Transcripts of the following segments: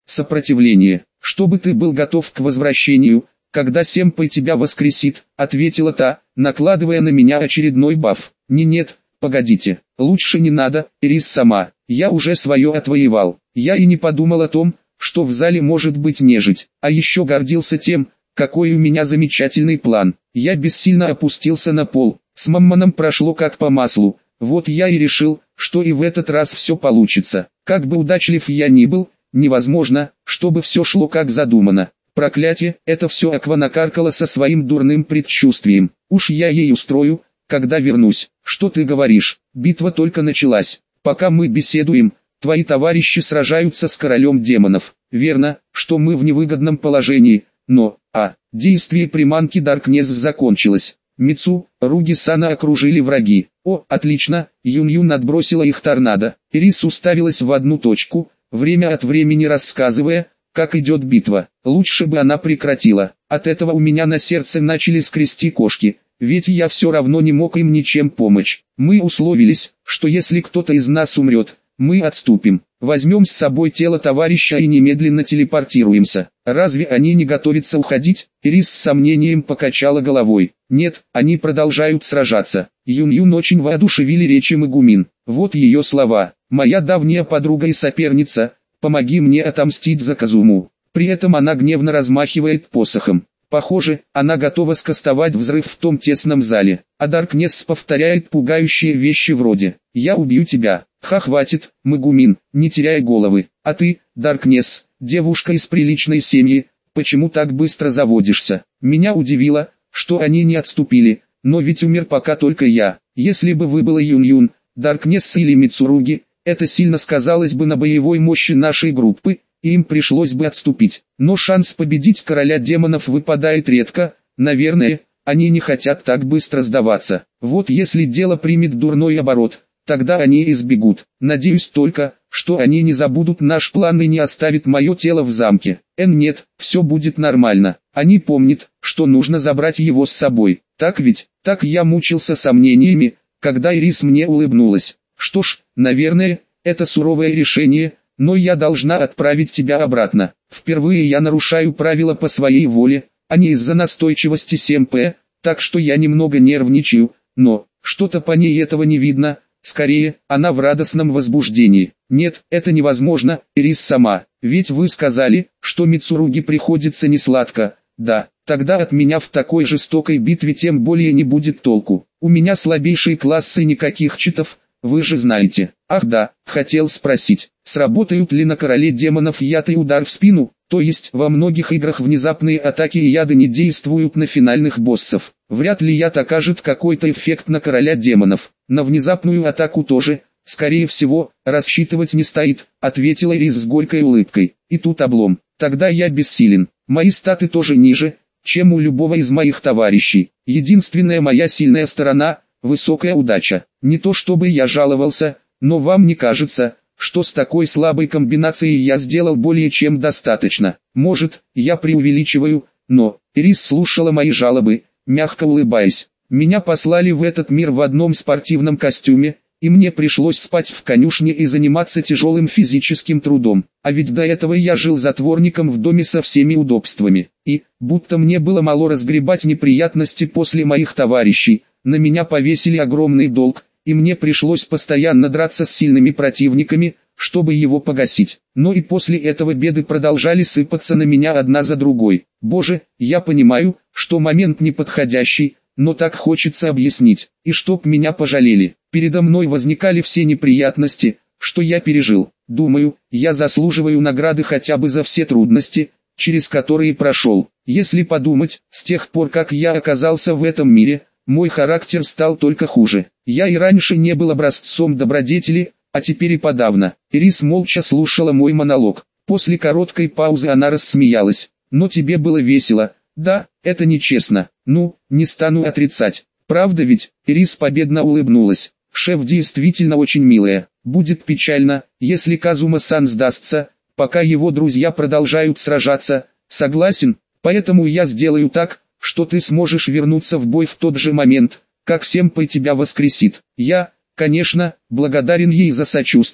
сопротивление, чтобы ты был готов к возвращению, когда Сэмпэй тебя воскресит, ответила та, накладывая на меня очередной баф. Нет, погодите, лучше не надо, Ирис сама, я уже свое отвоевал. Я и не подумал о том, что в зале может быть нежить, а еще гордился тем, какой у меня замечательный план. Я бессильно опустился на пол, с Маммоном прошло как по маслу, вот я и решил, что и в этот раз все получится. Как бы удачлив я ни был, невозможно, чтобы все шло как задумано. Проклятие, это все Аква накаркала со своим дурным предчувствием. Уж я ей устрою, когда вернусь. Что ты говоришь? Битва только началась. Пока мы беседуем, твои товарищи сражаются с королем демонов. Верно, что мы в невыгодном положении, но, действие приманки Даркнесс закончилось. Мицу, Руги-сана окружили враги. О, отлично, Юн-Юн отбросила их торнадо. Ирис уставилась в одну точку, время от времени рассказывая, как идет битва. Лучше бы она прекратила. От этого у меня на сердце начали скрести кошки, ведь я все равно не мог им ничем помочь. Мы условились, что если кто-то из нас умрет, мы отступим. Возьмем с собой тело товарища и немедленно телепортируемся. Разве они не готовятся уходить? Ирис с сомнением покачала головой. Нет, они продолжают сражаться. Юн-Юн очень воодушевили речи Мегумин. Вот ее слова. Моя давняя подруга и соперница, помоги мне отомстить за Казуму. При этом она гневно размахивает посохом. Похоже, она готова скастовать взрыв в том тесном зале. А Даркнесс повторяет пугающие вещи вроде «Я убью тебя». Хватит, Мегумин, не теряй головы. А ты, Даркнесс, девушка из приличной семьи, почему так быстро заводишься? Меня удивило, что они не отступили, но ведь умер пока только я. Если бы вы были Юн-Юн, Даркнесс или Мицуруги, это сильно сказалось бы на боевой мощи нашей группы, и им пришлось бы отступить. Но шанс победить короля демонов выпадает редко, наверное, они не хотят так быстро сдаваться. Вот если дело примет дурной оборот, тогда они и сбегут. Надеюсь только, что они не забудут наш план и не оставят мое тело в замке. Нет, все будет нормально. Они помнят, что нужно забрать его с собой. Так ведь? Так я мучился сомнениями, когда Ирис мне улыбнулась. Что ж, наверное, это суровое решение, но я должна отправить тебя обратно. Впервые я нарушаю правила по своей воле, а не из-за настойчивости Сэмпэя, так что я немного нервничаю, но что-то по ней этого не видно. Скорее, она в радостном возбуждении. Нет, это невозможно, Ирис сама. Ведь вы сказали, что Мицуруги приходится несладко. Да, тогда от меня в такой жестокой битве тем более не будет толку. У меня слабейшие классы, никаких читов, вы же знаете. Ах да, хотел спросить, сработают ли на короле демонов яд и удар в спину? То есть во многих играх внезапные атаки и яды не действуют на финальных боссов. Вряд ли яд окажет какой-то эффект на короля демонов. На внезапную атаку тоже, скорее всего, рассчитывать не стоит, ответила Ирис с горькой улыбкой. И тут облом. Тогда я бессилен. Мои статы тоже ниже, чем у любого из моих товарищей. Единственная моя сильная сторона – высокая удача. Не то чтобы я жаловался, но вам не кажется, что с такой слабой комбинацией я сделал более чем достаточно? Может, я преувеличиваю, но Ирис слушала мои жалобы, мягко улыбаясь. Меня послали в этот мир в одном спортивном костюме, и мне пришлось спать в конюшне и заниматься тяжелым физическим трудом. А ведь до этого я жил затворником в доме со всеми удобствами. И, будто мне было мало разгребать неприятности после моих товарищей, на меня повесили огромный долг, и мне пришлось постоянно драться с сильными противниками, чтобы его погасить. Но и после этого беды продолжали сыпаться на меня одна за другой. Боже, я понимаю, что момент неподходящий, но так хочется объяснить, и чтоб меня пожалели. Передо мной возникали все неприятности, что я пережил. Думаю, я заслуживаю награды хотя бы за все трудности, через которые прошел. Если подумать, с тех пор как я оказался в этом мире, мой характер стал только хуже. Я и раньше не был образцом добродетели, а теперь и подавно. Ирис молча слушала мой монолог. После короткой паузы она рассмеялась. Но тебе было весело. Да, это нечестно. Ну, не стану отрицать. Правда ведь? Ирис победно улыбнулась. Шеф действительно очень милая. Будет печально, если Казума-сан сдастся, пока его друзья продолжают сражаться. Согласен, поэтому я сделаю так, что ты сможешь вернуться в бой в тот же момент, как Сэмпэй тебя воскресит. Я, конечно, благодарен ей за сочувствие,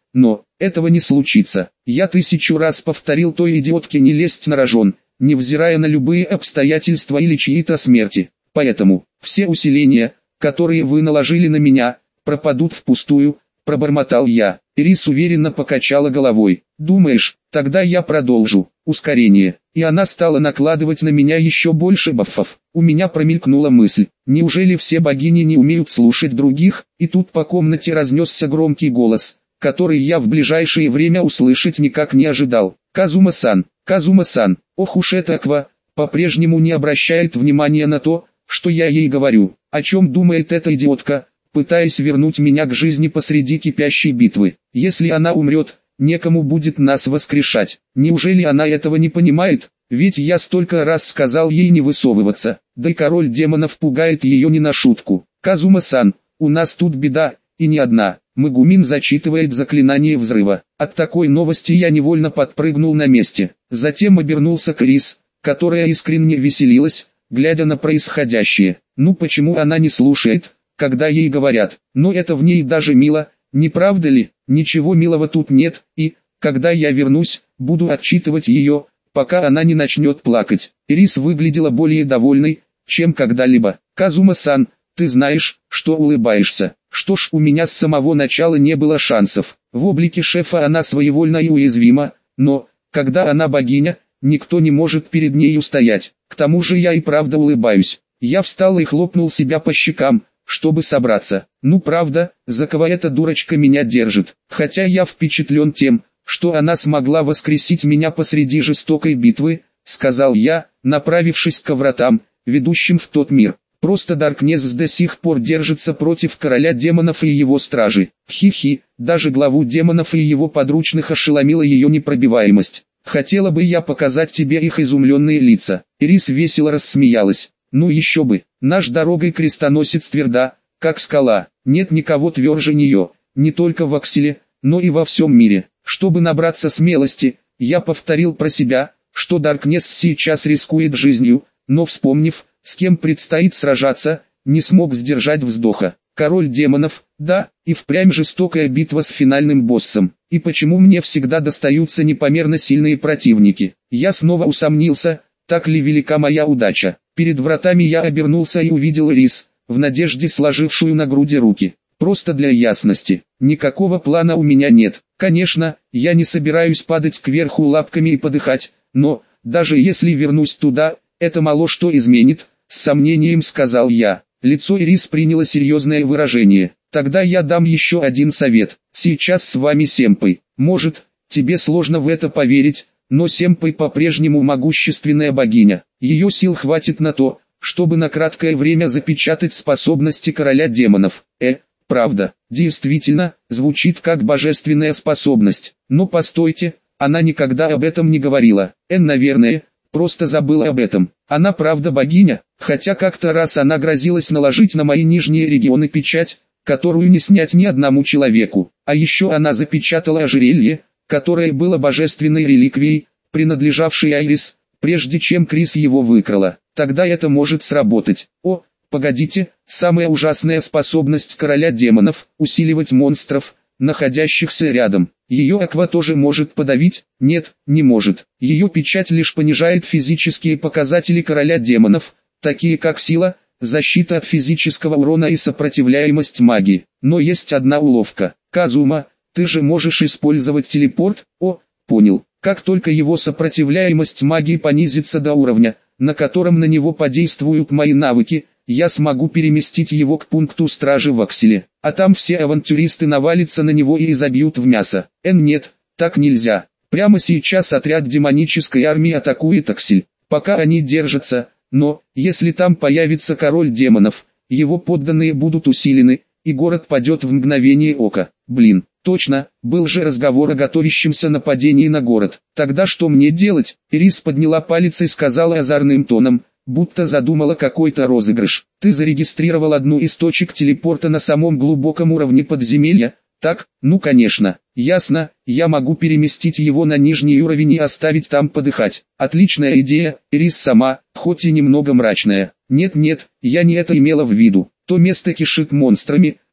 но этого не случится. Я 1000 раз повторил той идиотке не лезть на рожон, невзирая на любые обстоятельства или чьи-то смерти. Поэтому, все усиления, которые вы наложили на меня, пропадут впустую, пробормотал я. Ирис уверенно покачала головой. Думаешь, тогда я продолжу. Ускорение. И она стала накладывать на меня еще больше бафов. У меня промелькнула мысль, неужели все богини не умеют слушать других? И тут по комнате разнесся громкий голос, который я в ближайшее время услышать никак не ожидал. Казума-сан, Казума-сан, ох уж эта Аква, по-прежнему не обращает внимания на то, что я ей говорю. О чем думает эта идиотка, пытаясь вернуть меня к жизни посреди кипящей битвы. Если она умрет, некому будет нас воскрешать. Неужели она этого не понимает? Ведь я столько раз сказал ей не высовываться. Да и король демонов пугает ее не на шутку. Казума-сан, у нас тут беда, и не одна. Мегумин зачитывает заклинание взрыва. От такой новости я невольно подпрыгнул на месте. Затем обернулся к Рис, которая искренне веселилась, глядя на происходящее. Ну почему она не слушает, когда ей говорят? Но это в ней даже мило, не правда ли? Ничего милого тут нет, и, когда я вернусь, буду отчитывать ее, пока она не начнет плакать. Рис выглядела более довольной, чем когда-либо. Казума-сан, ты знаешь, что улыбаешься. Что ж, у меня с самого начала не было шансов. В облике шефа она своевольна и уязвима, но, когда она богиня, никто не может перед ней устоять. К тому же я и правда улыбаюсь. Я встал и хлопнул себя по щекам, чтобы собраться. Ну правда, за кого эта дурочка меня держит? Хотя я впечатлен тем, что она смогла воскресить меня посреди жестокой битвы, сказал я, направившись к вратам, ведущим в тот мир. Просто Даркнесс до сих пор держится против короля демонов и его стражи. Хи-хи, даже главу демонов и его подручных ошеломила ее непробиваемость. Хотела бы я показать тебе их изумленные лица. Ирис весело рассмеялась. Ну еще бы, наш дорогой крестоносец тверда, как скала. Нет никого тверже нее, не только в Акселе, но и во всем мире. Чтобы набраться смелости, я повторил про себя, что Даркнесс сейчас рискует жизнью, но вспомнив, с кем предстоит сражаться, не смог сдержать вздоха. Король демонов, да, и впрямь жестокая битва с финальным боссом. И почему мне всегда достаются непомерно сильные противники? Я снова усомнился, так ли велика моя удача. Перед вратами я обернулся и увидел Рис, в надежде сложившую на груди руки. Просто для ясности, никакого плана у меня нет. Конечно, я не собираюсь падать кверху лапками и подыхать, но, даже если вернусь туда, это мало что изменит, с сомнением сказал я. Лицо Ирис приняло серьезное выражение. Тогда я дам еще один совет. Сейчас с вами Сэмпэй. Может, тебе сложно в это поверить, но Сэмпэй по-прежнему могущественная богиня. Ее сил хватит на то, чтобы на краткое время запечатать способности короля демонов. Правда, действительно, звучит как божественная способность. Но постойте, она никогда об этом не говорила. Наверное, просто забыла об этом. Она правда богиня, хотя как-то раз она грозилась наложить на мои нижние регионы печать, которую не снять ни одному человеку. А еще она запечатала ожерелье, которое было божественной реликвией, принадлежавшей Айрис, прежде чем Крис его выкрала. Тогда это может сработать. О, погодите, самая ужасная способность короля демонов – усиливать монстров, находящихся рядом. Ее Аква тоже может подавить? Нет, не может. Ее печать лишь понижает физические показатели короля демонов, такие как сила, защита от физического урона и сопротивляемость магии. Но есть одна уловка. Казума, ты же можешь использовать телепорт? О, понял. Как только его сопротивляемость магии понизится до уровня, на котором на него подействуют мои навыки, я смогу переместить его к пункту стражи в Акселе, а там все авантюристы навалятся на него и изобьют в мясо. Нет, так нельзя. Прямо сейчас отряд демонической армии атакует Аксель. Пока они держатся, но, если там появится король демонов, его подданные будут усилены, и город падет в мгновение ока. Блин, точно, был же разговор о готовящемся нападении на город. Тогда что мне делать? Ирис подняла палец и сказала озорным тоном, будто задумала какой-то розыгрыш. Ты зарегистрировал одну из точек телепорта на самом глубоком уровне подземелья? Так, ну конечно, ясно, я могу переместить его на нижний уровень и оставить там подыхать. Отличная идея, Ирис сама, хоть и немного мрачная. Нет, я не это имела в виду. То место кишит монстрами,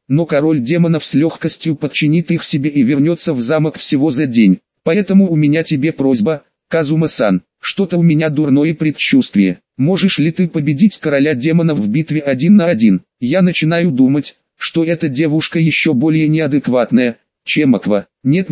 но король демонов с легкостью подчинит их себе и вернется в замок всего за день. Поэтому у меня тебе просьба, Казума-сан, что-то у меня дурное предчувствие. Можешь ли ты победить короля демонов в битве 1 на 1? Я начинаю думать, что эта девушка еще более неадекватная, чем Аква. Нет,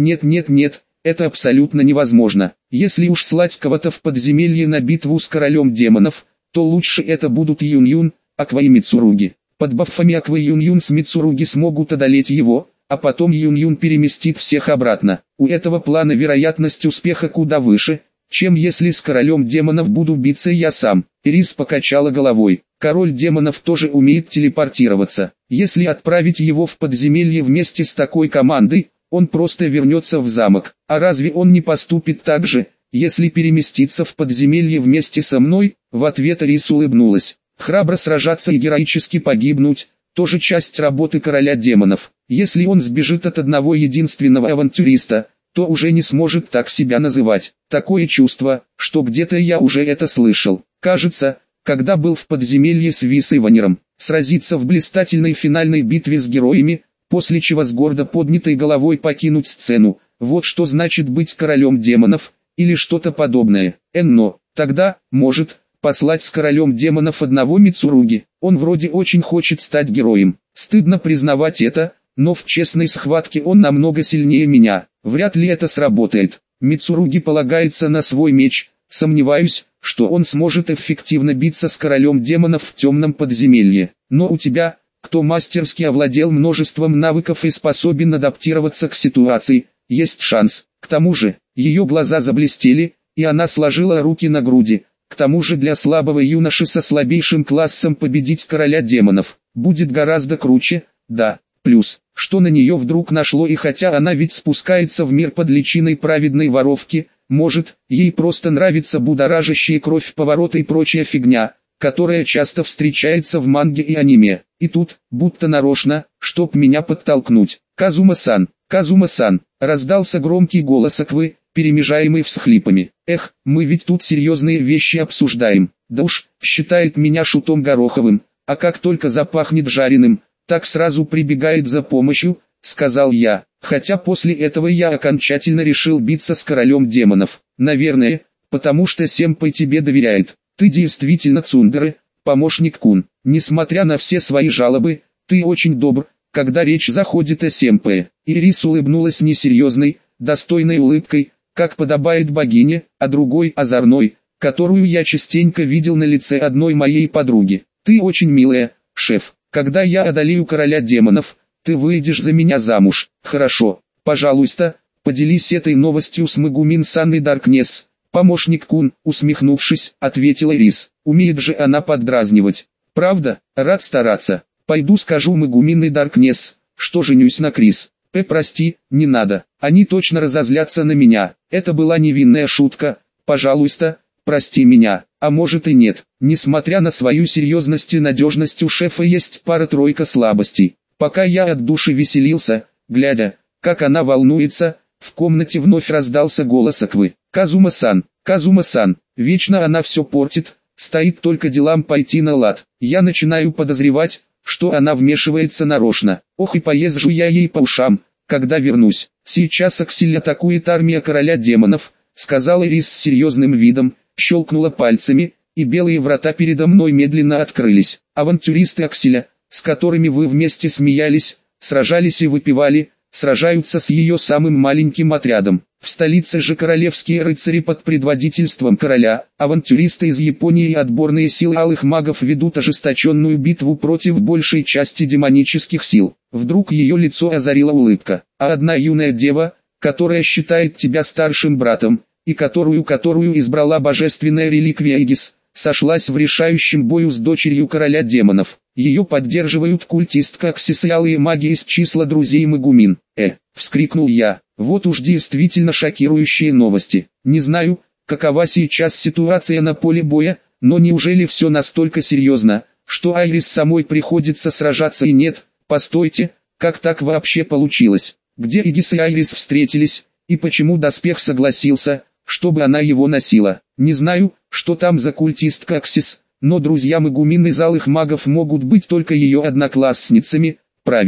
это абсолютно невозможно. Если уж слать кого-то в подземелье на битву с королем демонов, то лучше это будут Юн-Юн, Аква и Мицуруги. Под бафами Аквы Юн-Юн с Мицуруги смогут одолеть его, а потом Юн-Юн переместит всех обратно. У этого плана вероятность успеха куда выше, чем если с королем демонов буду биться я сам. Ирис покачала головой. Король демонов тоже умеет телепортироваться. Если отправить его в подземелье вместе с такой командой, он просто вернется в замок. А разве он не поступит так же, если переместиться в подземелье вместе со мной? В ответ Ирис улыбнулась. Храбро сражаться и героически погибнуть – тоже часть работы короля демонов. Если он сбежит от одного единственного авантюриста, то уже не сможет так себя называть. Такое чувство, что где-то я уже это слышал. Кажется, когда был в подземелье с Вис и Ванером, сразиться в блистательной финальной битве с героями, после чего с гордо поднятой головой покинуть сцену. Вот что значит быть королем демонов, или что-то подобное. Но, тогда, может, послать с королем демонов одного Мицуруги. Он вроде очень хочет стать героем. Стыдно признавать это, но в честной схватке он намного сильнее меня. Вряд ли это сработает. Мицуруги полагается на свой меч. Сомневаюсь, что он сможет эффективно биться с королем демонов в темном подземелье. Но у тебя, кто мастерски овладел множеством навыков и способен адаптироваться к ситуации, есть шанс. К тому же, ее глаза заблестели, и она сложила руки на груди. К тому же для слабого юноши со слабейшим классом победить короля демонов будет гораздо круче, да. Плюс, что на нее вдруг нашло, и хотя она ведь спускается в мир под личиной праведной воровки, может, ей просто нравится будоражащие кровь повороты и прочая фигня, которая часто встречается в манге и аниме. И тут, будто нарочно, чтоб меня подтолкнуть. Казума-сан, Казума-сан, раздался громкий голос Аквы, перемежаемый всхлипами. Эх, мы ведь тут серьезные вещи обсуждаем. Да уж, считает меня шутом Гороховым, а как только запахнет жареным, так сразу прибегает за помощью, сказал я. Хотя после этого я окончательно решил биться с королем демонов. Наверное, потому что Сэмпэй тебе доверяет. Ты действительно цундеры, помощник Кун. Несмотря на все свои жалобы, ты очень добр, когда речь заходит о Сэмпэе. Ирис улыбнулась несерьезной, достойной улыбкой, как подобает богине, а другой озорной, которую я частенько видел на лице одной моей подруги. Ты очень милая, шеф. Когда я одолею короля демонов, ты выйдешь за меня замуж. Хорошо, пожалуйста, поделись этой новостью с Мегумин-сан и Даркнесс. Помощник Кун, усмехнувшись, ответила Ирис. Умеет же она поддразнивать. Правда, рад стараться. Пойду скажу Мегумин и Даркнесс, что женюсь на Крис. Прости, не надо. Они точно разозлятся на меня. Это была невинная шутка. Пожалуйста, прости меня. А может и нет. Несмотря на свою серьезность и надежность, у шефа есть пара-тройка слабостей. Пока я от души веселился, глядя, как она волнуется, в комнате вновь раздался голос Аквы. Казума-сан, Казума-сан, вечно она все портит, стоит только делам пойти на лад. Я начинаю подозревать, что она вмешивается нарочно. Ох, и поезжу я ей по ушам, когда вернусь. Сейчас Аксель атакует армия короля демонов, сказала Ирис с серьезным видом, щелкнула пальцами, и белые врата передо мной медленно открылись. Авантюристы Акселя, с которыми вы вместе смеялись, сражались и выпивали, сражаются с ее самым маленьким отрядом. В столице же королевские рыцари под предводительством короля, авантюристы из Японии и отборные силы алых магов ведут ожесточенную битву против большей части демонических сил. Вдруг ее лицо озарила улыбка. А одна юная дева, которая считает тебя старшим братом, и которую избрала божественная реликвия Игис, сошлась в решающем бою с дочерью короля демонов. Ее поддерживают культистка Аксис и алые маги из числа друзей Мегумин. Вскрикнул я. Вот уж действительно шокирующие новости. Не знаю, какова сейчас ситуация на поле боя, но неужели все настолько серьезно, что Айрис самой приходится сражаться? И нет, постойте, как так вообще получилось? Где Игис и Айрис встретились, и почему доспех согласился, чтобы она его носила? Не знаю, что там за культистка Аксис, но друзья Мегумин из алых магов могут быть только ее одноклассницами. Правильно,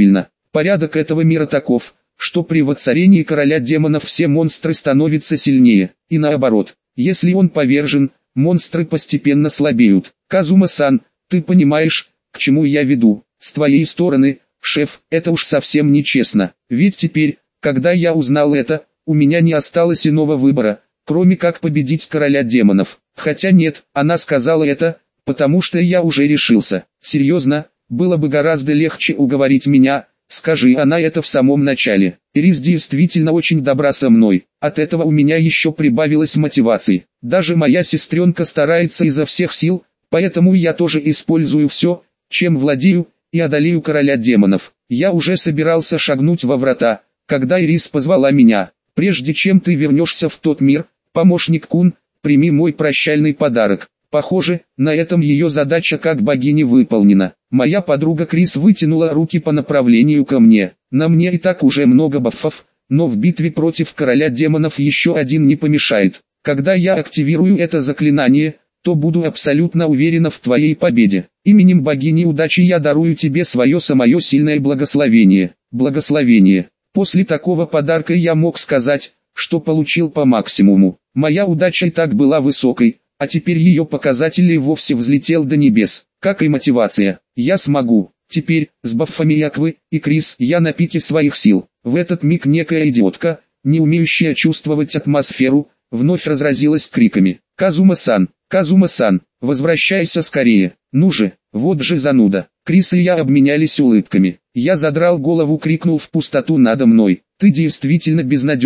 Порядок этого мира таков, что при воцарении короля демонов все монстры становятся сильнее, и наоборот, если он повержен, монстры постепенно слабеют. Казума-сан, ты понимаешь, к чему я веду? С твоей стороны, шеф, это уж совсем нечестно, ведь теперь, когда я узнал это, у меня не осталось иного выбора, кроме как победить короля демонов. Хотя нет, она сказала это, потому что я уже решился. Серьезно, было бы гораздо легче уговорить меня, скажи она это в самом начале. Ирис действительно очень добра со мной, от этого у меня еще прибавилось мотивации. Даже моя сестренка старается изо всех сил, поэтому я тоже использую все, чем владею, и одолею короля демонов. Я уже собирался шагнуть во врата, когда Ирис позвала меня. Прежде чем ты вернешься в тот мир, помощник Кун, прими мой прощальный подарок. Похоже, на этом ее задача как богини выполнена. Моя подруга Крис вытянула руки по направлению ко мне. На мне и так уже много бафов, но в битве против короля демонов еще один не помешает. Когда я активирую это заклинание, то буду абсолютно уверена в твоей победе. Именем богини удачи я дарую тебе свое самое сильное благословение. Благословение. После такого подарка я мог сказать, что получил по максимуму. Моя удача и так была высокой, а теперь ее показатель и вовсе взлетел до небес. Как и мотивация. Я смогу. Теперь, с баффами Аквы и Крис, я на пике своих сил. В этот миг некая идиотка, не умеющая чувствовать атмосферу, вновь разразилась криками. «Казума-сан! Казума-сан! Возвращайся скорее! Ну же, вот же зануда!» Крис и я обменялись улыбками. Я задрал голову, крикнул в пустоту надо мной. «Ты действительно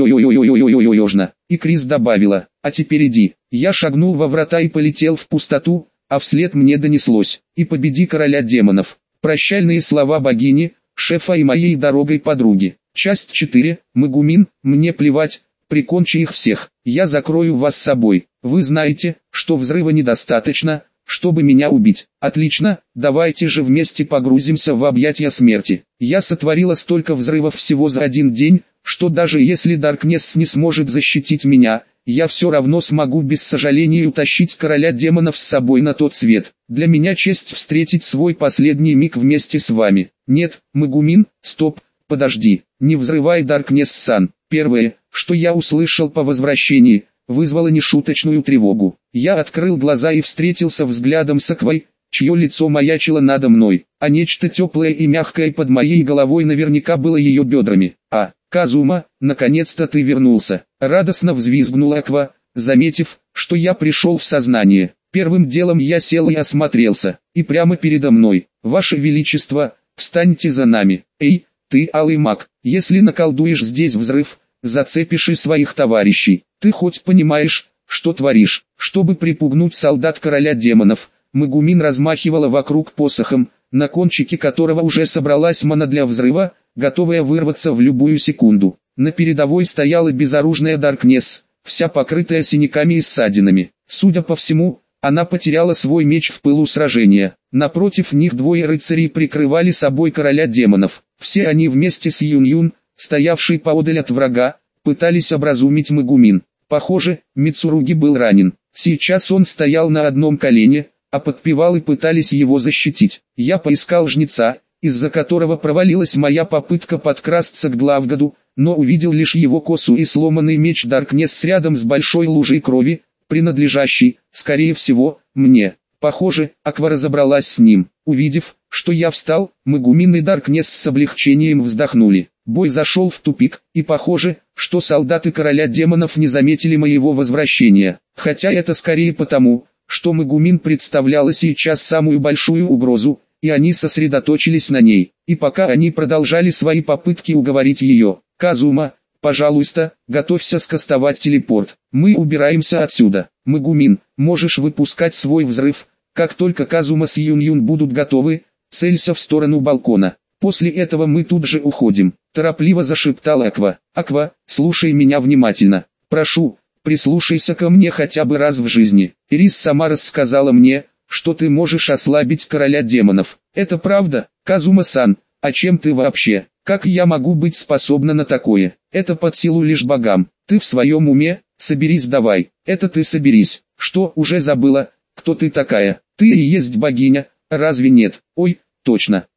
безнадежна!» И Крис добавила: «А теперь иди». Я шагнул во врата и полетел в пустоту, а вслед мне донеслось: «И победи короля демонов». Прощальные слова богини, шефа и моей дорогой подруги. Часть 4. Магумин, мне плевать, прикончи их всех. Я закрою вас собой. Вы знаете, что взрыва недостаточно, чтобы меня убить. Отлично, давайте же вместе погрузимся в объятия смерти. Я сотворила столько взрывов всего за один день, что даже если Даркнесс не сможет защитить меня, я все равно смогу без сожаления утащить короля демонов с собой на тот свет. Для меня честь встретить свой последний миг вместе с вами. Нет, Магумин, стоп, подожди, не взрывай Даркнесс-сан. Первое, что я услышал по возвращении, вызвало нешуточную тревогу. Я открыл глаза и встретился взглядом с Аквой, чье лицо маячило надо мной, а нечто теплое и мягкое под моей головой наверняка было ее бедрами. Казума, наконец-то ты вернулся. Радостно взвизгнула Аква, заметив, что я пришел в сознание. Первым делом я сел и осмотрелся, и прямо передо мной: «Ваше Величество, встаньте за нами». «Эй, ты, алый маг, если наколдуешь здесь взрыв, зацепишь и своих товарищей. Ты хоть понимаешь, что творишь?» Чтобы припугнуть солдат короля демонов, Магумин размахивала вокруг посохом, на кончике которого уже собралась мана для взрыва, готовая вырваться в любую секунду. На передовой стояла безоружная Даркнесс, вся покрытая синяками и ссадинами. Судя по всему, она потеряла свой меч в пылу сражения. Напротив них двое рыцарей прикрывали собой короля демонов. Все они вместе с Юн-Юн, стоявшей поодаль от врага, пытались образумить Магумин. Похоже, Мицуруги был ранен. Сейчас он стоял на одном колене, а подпевалы пытались его защитить. Я поискал жнеца, из-за которого провалилась моя попытка подкрасться к главгаду, но увидел лишь его косу и сломанный меч Даркнесс рядом с большой лужей крови, принадлежащей, скорее всего, мне. Похоже, Аква разобралась с ним. Увидев, что я встал, Магумин и Даркнесс с облегчением вздохнули. Бой зашел в тупик, и похоже, что солдаты короля демонов не заметили моего возвращения. Хотя это скорее потому, что Магумин представляла сейчас самую большую угрозу, и они сосредоточились на ней. И пока они продолжали свои попытки уговорить ее: «Казума, пожалуйста, готовься скастовать телепорт. Мы убираемся отсюда. Магумин, можешь выпускать свой взрыв, как только Казума с Юн-Юн будут готовы, целься в сторону балкона. После этого мы тут же уходим», — торопливо зашептала Аква. «Аква, слушай меня внимательно. Прошу, прислушайся ко мне хотя бы раз в жизни. Ирис сама рассказала мне, что ты можешь ослабить короля демонов. Это правда, Казума-сан? А чем ты вообще? Как я могу быть способна на такое? Это под силу лишь богам. Ты в своем уме? Соберись давай». «Это ты соберись. Что, уже забыла, кто ты такая? Ты и есть богиня, разве нет?» «Ой, точно.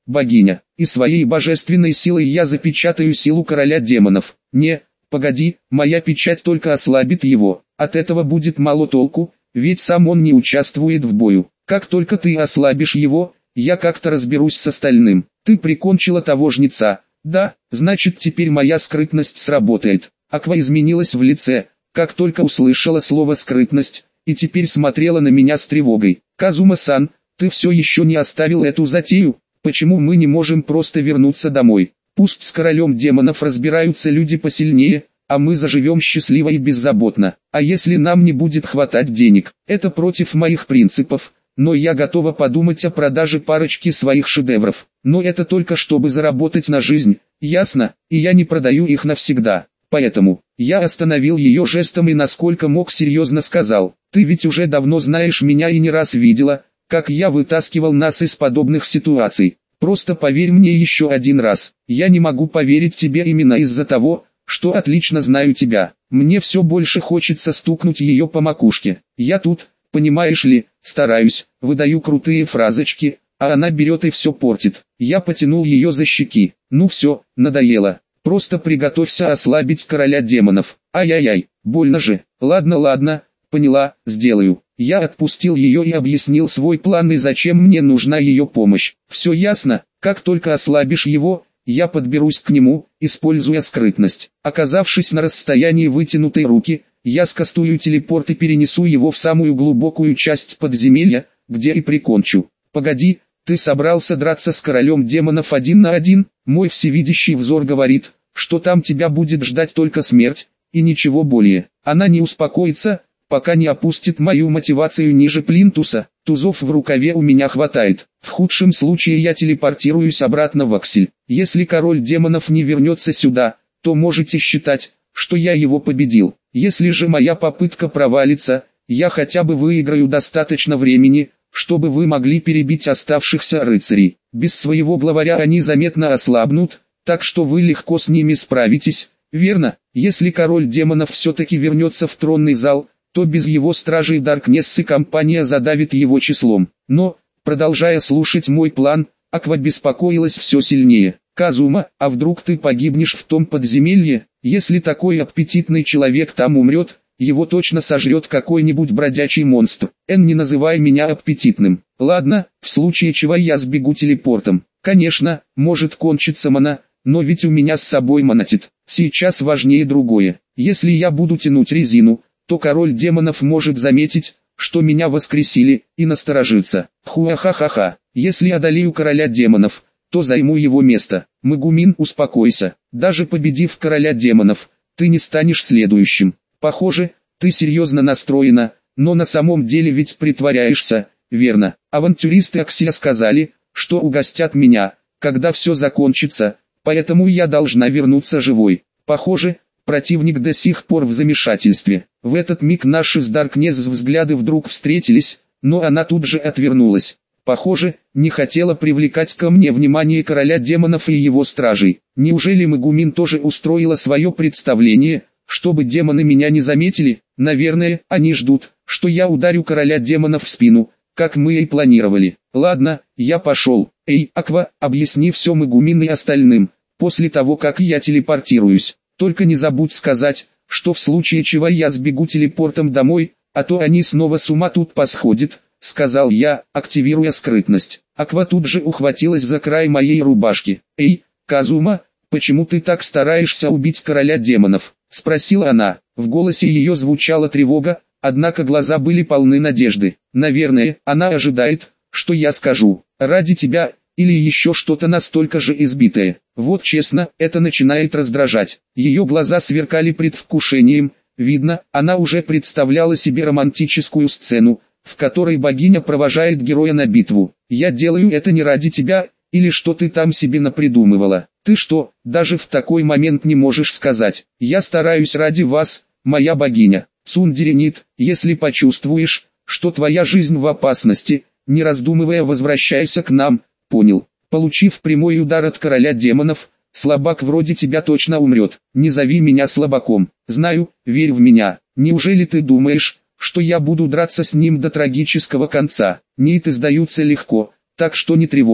богиня, и своей божественной силой я запечатаю силу короля демонов. Не, погоди, моя печать только ослабит его, от этого будет мало толку, ведь сам он не участвует в бою. Как только ты ослабишь его, я как-то разберусь с остальным. Ты прикончила того жнеца, да, значит теперь моя скрытность сработает. Аква изменилась в лице, как только услышала слово «скрытность», и теперь смотрела на меня с тревогой. «Казума-сан, ты все еще не оставил эту затею? Почему мы не можем просто вернуться домой? Пусть с королем демонов разбираются люди посильнее, а мы заживем счастливо и беззаботно. А если нам не будет хватать денег? Это против моих принципов, но я готова подумать о продаже парочки своих шедевров. Но это только чтобы заработать на жизнь, ясно? И я не продаю их навсегда. Поэтому я остановил ее жестом и насколько мог серьезно сказал: ты ведь уже давно знаешь меня и не раз видела, как я вытаскивал нас из подобных ситуаций. Просто поверь мне еще один раз. Я не могу поверить тебе именно из-за того, что отлично знаю тебя. Мне все больше хочется стукнуть ее по макушке. Я тут, понимаешь ли, стараюсь, выдаю крутые фразочки, а она берет и все портит. Я потянул ее за щеки. Ну все, надоело. Просто приготовься ослабить короля демонов. Ай-яй-яй, больно же. Ладно, поняла, сделаю. Я отпустил ее и объяснил свой план и зачем мне нужна ее помощь. Все ясно, как только ослабишь его, я подберусь к нему, используя скрытность. Оказавшись на расстоянии вытянутой руки, я скастую телепорт и перенесу его в самую глубокую часть подземелья, где и прикончу. Погоди, ты собрался драться с королем демонов 1 на 1? Мой всевидящий взор говорит, что там тебя будет ждать только смерть, и ничего более. Она не успокоится, пока не опустит мою мотивацию ниже плинтуса. Тузов в рукаве у меня хватает. В худшем случае я телепортируюсь обратно в Аксель. Если король демонов не вернется сюда, то можете считать, что я его победил. Если же моя попытка провалится, я хотя бы выиграю достаточно времени, чтобы вы могли перебить оставшихся рыцарей. Без своего главаря они заметно ослабнут, так что вы легко с ними справитесь, верно? Если король демонов все-таки вернется в тронный зал, то без его стражей Даркнесс и компания задавит его числом. Но, продолжая слушать мой план, Аква беспокоилась все сильнее. «Казума, а вдруг ты погибнешь в том подземелье? Если такой аппетитный человек там умрет, его точно сожрет какой-нибудь бродячий монстр. Не называй меня аппетитным. Ладно, в случае чего я сбегу телепортом. Конечно, может кончиться мана, но ведь у меня с собой монатит. Сейчас важнее другое. Если я буду тянуть резину, то король демонов может заметить, что меня воскресили, и насторожиться. Хуахахаха, если одолею короля демонов, то займу его место. Магумин, успокойся. Даже победив короля демонов, ты не станешь следующим. Похоже, ты серьезно настроена, но на самом деле ведь притворяешься, верно? Авантюристы Аксия сказали, что угостят меня, когда все закончится, поэтому я должна вернуться живой. Похоже, противник до сих пор в замешательстве. В этот миг наши с Даркнесс взгляды вдруг встретились, но она тут же отвернулась. Похоже, не хотела привлекать ко мне внимание короля демонов и его стражей. Неужели Магумин тоже устроила свое представление, чтобы демоны меня не заметили? Наверное, они ждут, что я ударю короля демонов в спину, как мы и планировали. Ладно, я пошел. Эй, Аква, объясни все Магумин и остальным, после того как я телепортируюсь. Только не забудь сказать, что в случае чего я сбегу телепортом домой, а то они снова с ума тут посходят, сказал я, активируя скрытность. Аква тут же ухватилась за край моей рубашки. Эй, Казума, почему ты так стараешься убить короля демонов? Спросила она. В голосе ее звучала тревога, однако глаза были полны надежды. Наверное, она ожидает, что я скажу: ради тебя, или еще что-то настолько же избитое. Вот честно, это начинает раздражать. Ее глаза сверкали предвкушением, видно, она уже представляла себе романтическую сцену, в которой богиня провожает героя на битву. Я делаю это не ради тебя, или что ты там себе напридумывала. Ты что, даже в такой момент не можешь сказать: я стараюсь ради вас, моя богиня. Цундеринит, если почувствуешь, что твоя жизнь в опасности, не раздумывая возвращайся к нам. Понял. Получив прямой удар от короля демонов, слабак вроде тебя точно умрет. Не зови меня слабаком. Знаю, верь в меня. Неужели ты думаешь, что я буду драться с ним до трагического конца? Нейты сдаются легко, так что не тревожься.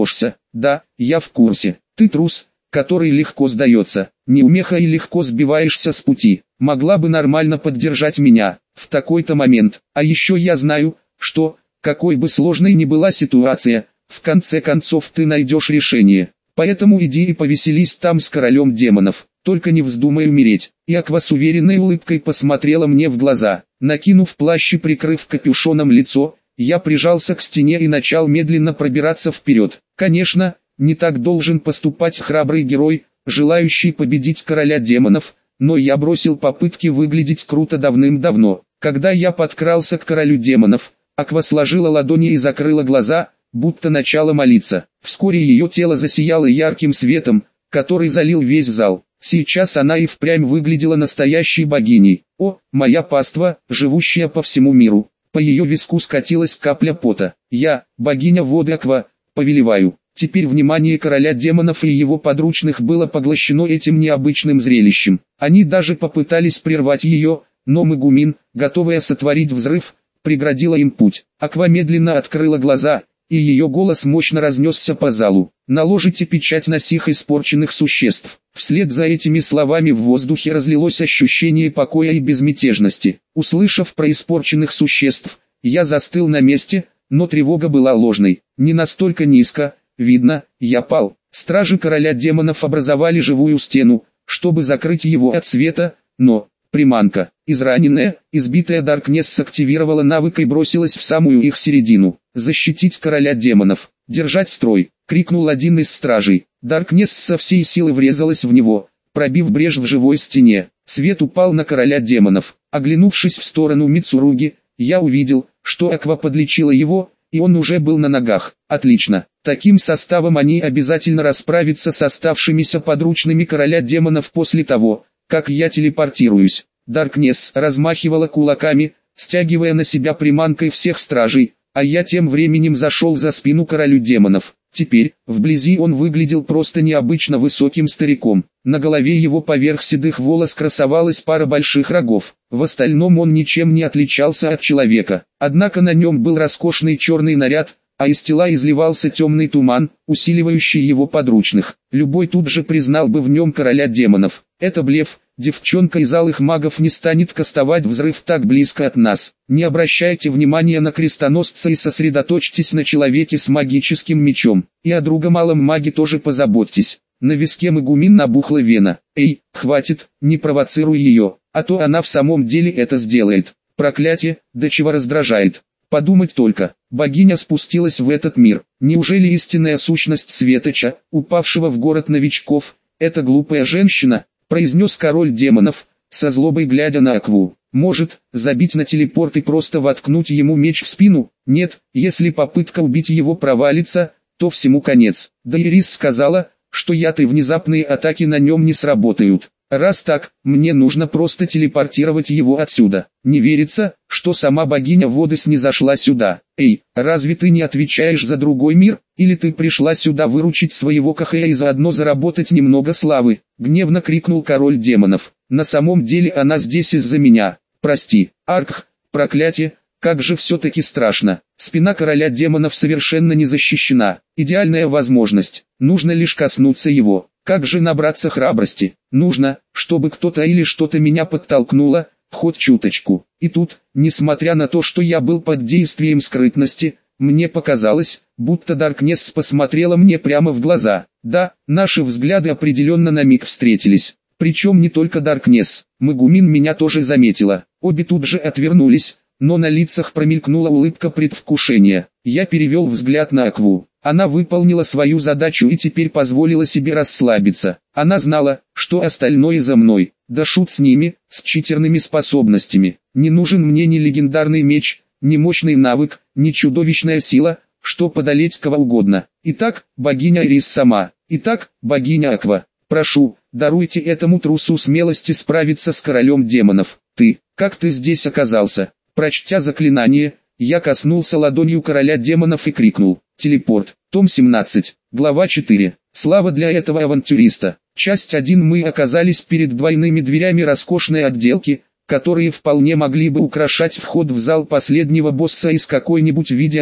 Да, я в курсе. Ты трус, который легко сдается, неумеха и легко сбиваешься с пути. Могла бы нормально поддержать меня в такой-то момент. А еще я знаю, что, какой бы сложной ни была ситуация, в конце концов ты найдешь решение. Поэтому иди и повеселись там с королем демонов. Только не вздумай умереть. И Аква с уверенной улыбкой посмотрела мне в глаза. Накинув плащ и прикрыв капюшоном лицо, я прижался к стене и начал медленно пробираться вперед. Конечно, не так должен поступать храбрый герой, желающий победить короля демонов, но я бросил попытки выглядеть круто давным-давно. Когда я подкрался к королю демонов, Аква сложила ладони и закрыла глаза, будто начала молиться. Вскоре ее тело засияло ярким светом, который залил весь зал. Сейчас она и впрямь выглядела настоящей богиней. О, моя паства, живущая по всему миру. По ее виску скатилась капля пота. Я, богиня воды Аква, повелеваю. Теперь внимание короля демонов и его подручных было поглощено этим необычным зрелищем. Они даже попытались прервать ее, но Мегумин, готовая сотворить взрыв, преградила им путь. Аква медленно открыла глаза, и ее голос мощно разнесся по залу. «Наложите печать на сих испорченных существ». Вслед за этими словами в воздухе разлилось ощущение покоя и безмятежности. Услышав про испорченных существ, я застыл на месте, но тревога была ложной. Не настолько низко, видно, я пал. Стражи короля демонов образовали живую стену, чтобы закрыть его от света, но... приманка, израненная, избитая Даркнесс активировала навык и бросилась в самую их середину. «Защитить короля демонов! Держать строй!» — крикнул один из стражей. Даркнесс со всей силы врезалась в него, пробив брешь в живой стене. Свет упал на короля демонов. Оглянувшись в сторону Мицуруги, я увидел, что Аква подлечила его, и он уже был на ногах. Отлично. Таким составом они обязательно расправятся с оставшимися подручными короля демонов после того, как я телепортируюсь. Даркнесс размахивала кулаками, стягивая на себя приманкой всех стражей, а я тем временем зашел за спину королю демонов. Теперь, вблизи он выглядел просто необычно высоким стариком. На голове его поверх седых волос красовалась пара больших рогов. В остальном он ничем не отличался от человека. Однако на нем был роскошный черный наряд, а из тела изливался темный туман, усиливающий его подручных. Любой тут же признал бы в нем короля демонов. Это блеф, девчонка из алых магов не станет кастовать взрыв так близко от нас. Не обращайте внимания на крестоносца и сосредоточьтесь на человеке с магическим мечом. И о другом малом маге тоже позаботьтесь. На виске Мегумин набухла вена. Эй, хватит, не провоцируй ее, а то она в самом деле это сделает. Проклятие, до чего раздражает. Подумать только, богиня спустилась в этот мир. Неужели истинная сущность Светоча, упавшего в город новичков, эта глупая женщина, произнес король демонов, со злобой глядя на Акву. Может, забить на телепорт и просто воткнуть ему меч в спину? Нет, если попытка убить его провалится, то всему конец. Да Ирис сказала, что яд и внезапные атаки на нем не сработают. Раз так, мне нужно просто телепортировать его отсюда. Не верится, что сама богиня воды снизошла сюда. Эй, разве ты не отвечаешь за другой мир? Или ты пришла сюда выручить своего Кахея и заодно заработать немного славы? Гневно крикнул король демонов. На самом деле она здесь из-за меня. Прости, Аркх, проклятие, как же все-таки страшно. Спина короля демонов совершенно не защищена. Идеальная возможность. Нужно лишь коснуться его. Как же набраться храбрости? Нужно, чтобы кто-то или что-то меня подтолкнуло, хоть чуточку. И тут, несмотря на то, что я был под действием скрытности, мне показалось, будто Даркнесс посмотрела мне прямо в глаза. Да, наши взгляды определенно на миг встретились. Причем не только Даркнесс, Мегумин меня тоже заметила. Обе тут же отвернулись, но на лицах промелькнула улыбка предвкушения. Я перевел взгляд на Акву. Она выполнила свою задачу и теперь позволила себе расслабиться. Она знала, что остальное за мной. Да шут с ними, с читерными способностями. Не нужен мне ни легендарный меч, ни мощный навык, ни чудовищная сила, что одолеть кого угодно. Итак, богиня Ирис сама. Итак, богиня Аква. Прошу, даруйте этому трусу смелости справиться с королем демонов. Как ты здесь оказался? Прочтя заклинание, я коснулся ладонью короля демонов и крикнул. Телепорт. Том 17. Глава 4. Слава для этого авантюриста. Часть 1. Мы оказались перед двойными дверями роскошной отделки, которые вполне могли бы украшать вход в зал последнего босса из какой-нибудь видеоигры.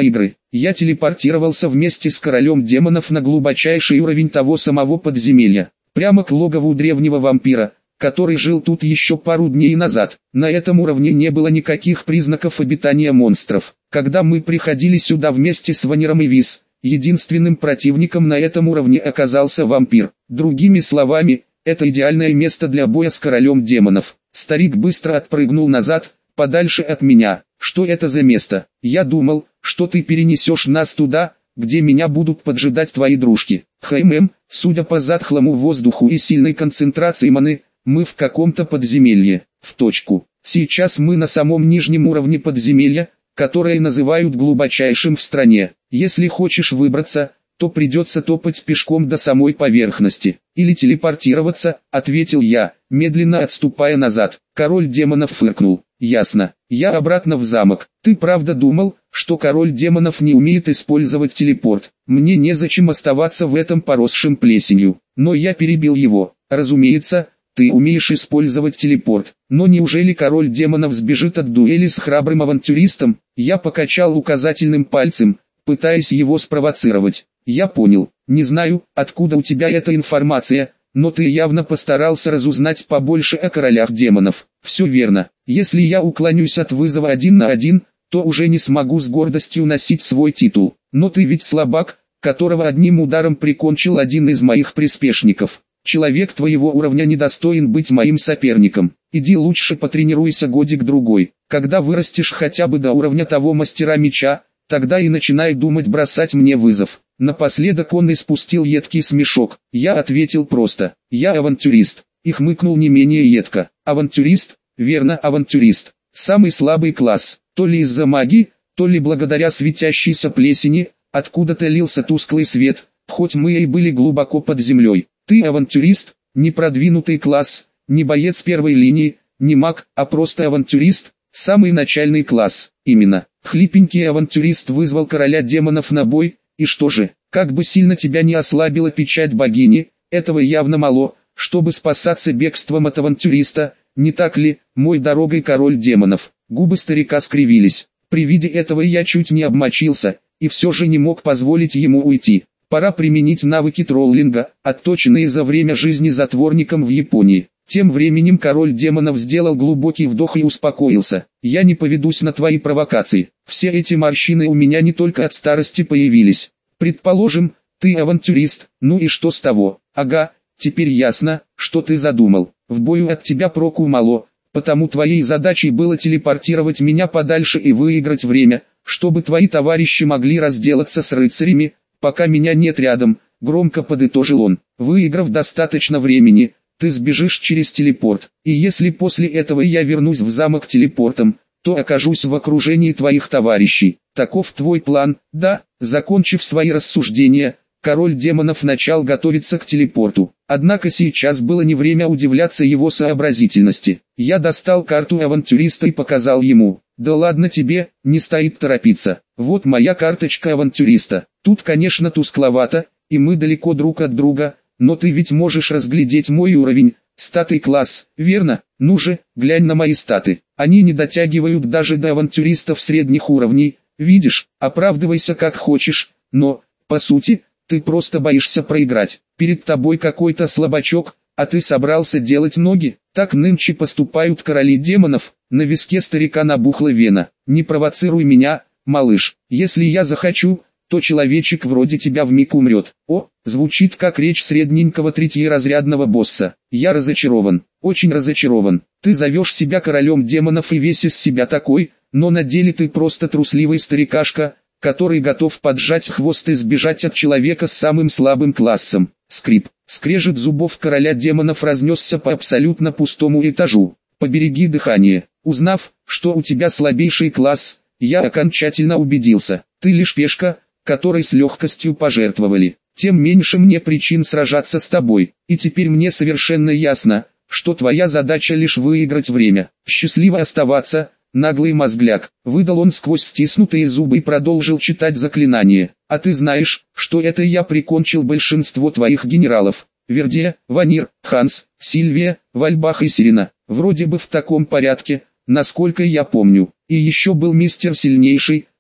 Я телепортировался вместе с королем демонов на глубочайший уровень того самого подземелья, прямо к логову древнего вампира, который жил тут еще пару дней назад. На этом уровне не было никаких признаков обитания монстров. Когда мы приходили сюда вместе с Ванером и Виз, единственным противником на этом уровне оказался вампир. Другими словами, это идеальное место для боя с королем демонов. Старик быстро отпрыгнул назад, подальше от меня. Что это за место? Я думал, что ты перенесешь нас туда, где меня будут поджидать твои дружки. Судя по затхлому воздуху и сильной концентрации маны, мы в каком-то подземелье. В точку. Сейчас мы на самом нижнем уровне подземелья, которое называют глубочайшим в стране. Если хочешь выбраться, то придется топать пешком до самой поверхности. Или телепортироваться, ответил я, медленно отступая назад. Король демонов фыркнул. Ясно. Я обратно в замок. Ты правда думал, что король демонов не умеет использовать телепорт? Мне незачем оставаться в этом поросшем плесенью. Но я перебил его. Разумеется, ты умеешь использовать телепорт. Но неужели король демонов сбежит от дуэли с храбрым авантюристом? Я покачал указательным пальцем, пытаясь его спровоцировать. Я понял. Не знаю, откуда у тебя эта информация, но ты явно постарался разузнать побольше о королях демонов. Все верно. Если я уклонюсь от вызова 1 на 1, то уже не смогу с гордостью носить свой титул. Но ты ведь слабак, которого одним ударом прикончил один из моих приспешников. Человек твоего уровня недостоин быть моим соперником. Иди лучше потренируйся годик-другой. Когда вырастешь хотя бы до уровня того мастера меча, тогда и начинай думать бросать мне вызов. Напоследок он испустил едкий смешок. Я ответил просто: я авантюрист. И хмыкнул не менее едко. Авантюрист? Верно, авантюрист. Самый слабый класс. То ли из-за магии, то ли благодаря светящейся плесени, откуда-то лился тусклый свет, хоть мы и были глубоко под землей. Ты авантюрист, не продвинутый класс, не боец первой линии, не маг, а просто авантюрист, самый начальный класс. Именно. Хлипенький авантюрист вызвал короля демонов на бой, и что же, как бы сильно тебя не ослабила печать богини, этого явно мало, чтобы спасаться бегством от авантюриста, не так ли, мой дорогой король демонов? Губы старика скривились. При виде этого я чуть не обмочился, и все же не мог позволить ему уйти. Пора применить навыки троллинга, отточенные за время жизни затворником в Японии. Тем временем король демонов сделал глубокий вдох и успокоился. Я не поведусь на твои провокации. Все эти морщины у меня не только от старости появились. Предположим, ты авантюрист, ну и что с того? Ага, теперь ясно, что ты задумал. В бою от тебя проку мало, потому твоей задачей было телепортировать меня подальше и выиграть время, чтобы твои товарищи могли разделаться с рыцарями, пока меня нет рядом, громко подытожил он. Выиграв достаточно времени, ты сбежишь через телепорт, и если после этого я вернусь в замок телепортом, то окажусь в окружении твоих товарищей. Таков твой план, да? Закончив свои рассуждения, король демонов начал готовиться к телепорту. Однако сейчас было не время удивляться его сообразительности. Я достал карту авантюриста и показал ему. Да ладно тебе, не стоит торопиться. Вот моя карточка авантюриста. Тут, конечно, тускловато, и мы далеко друг от друга, но ты ведь можешь разглядеть мой уровень, статы класс, верно? Ну же, глянь на мои статы. Они не дотягивают даже до авантюристов средних уровней. Видишь, оправдывайся как хочешь, но, по сути, ты просто боишься проиграть. Перед тобой какой-то слабачок, а ты собрался делать ноги. Так нынче поступают короли демонов. На виске старика набухла вена. Не провоцируй меня, малыш. Если я захочу, то человечек вроде тебя вмиг умрет. О, звучит как речь средненького третьеразрядного босса. Я разочарован, очень разочарован. Ты зовешь себя королем демонов и весь из себя такой, но на деле ты просто трусливый старикашка, который готов поджать хвост и сбежать от человека с самым слабым классом. Скрип, скрежет зубов короля демонов разнесся по абсолютно пустому этажу. Побереги дыхание. Узнав, что у тебя слабейший класс, я окончательно убедился. Ты лишь пешка, которой с легкостью пожертвовали. Тем меньше мне причин сражаться с тобой. И теперь мне совершенно ясно, что твоя задача лишь выиграть время. Счастливо оставаться, наглый мозгляк. Выдал он сквозь стиснутые зубы и продолжил читать заклинание. А ты знаешь, что это я прикончил большинство твоих генералов. Вердия, Ванир, Ханс, Сильвия, Вальбах и Сирена. Вроде бы в таком порядке, насколько я помню. И еще был мистер Сильнейший,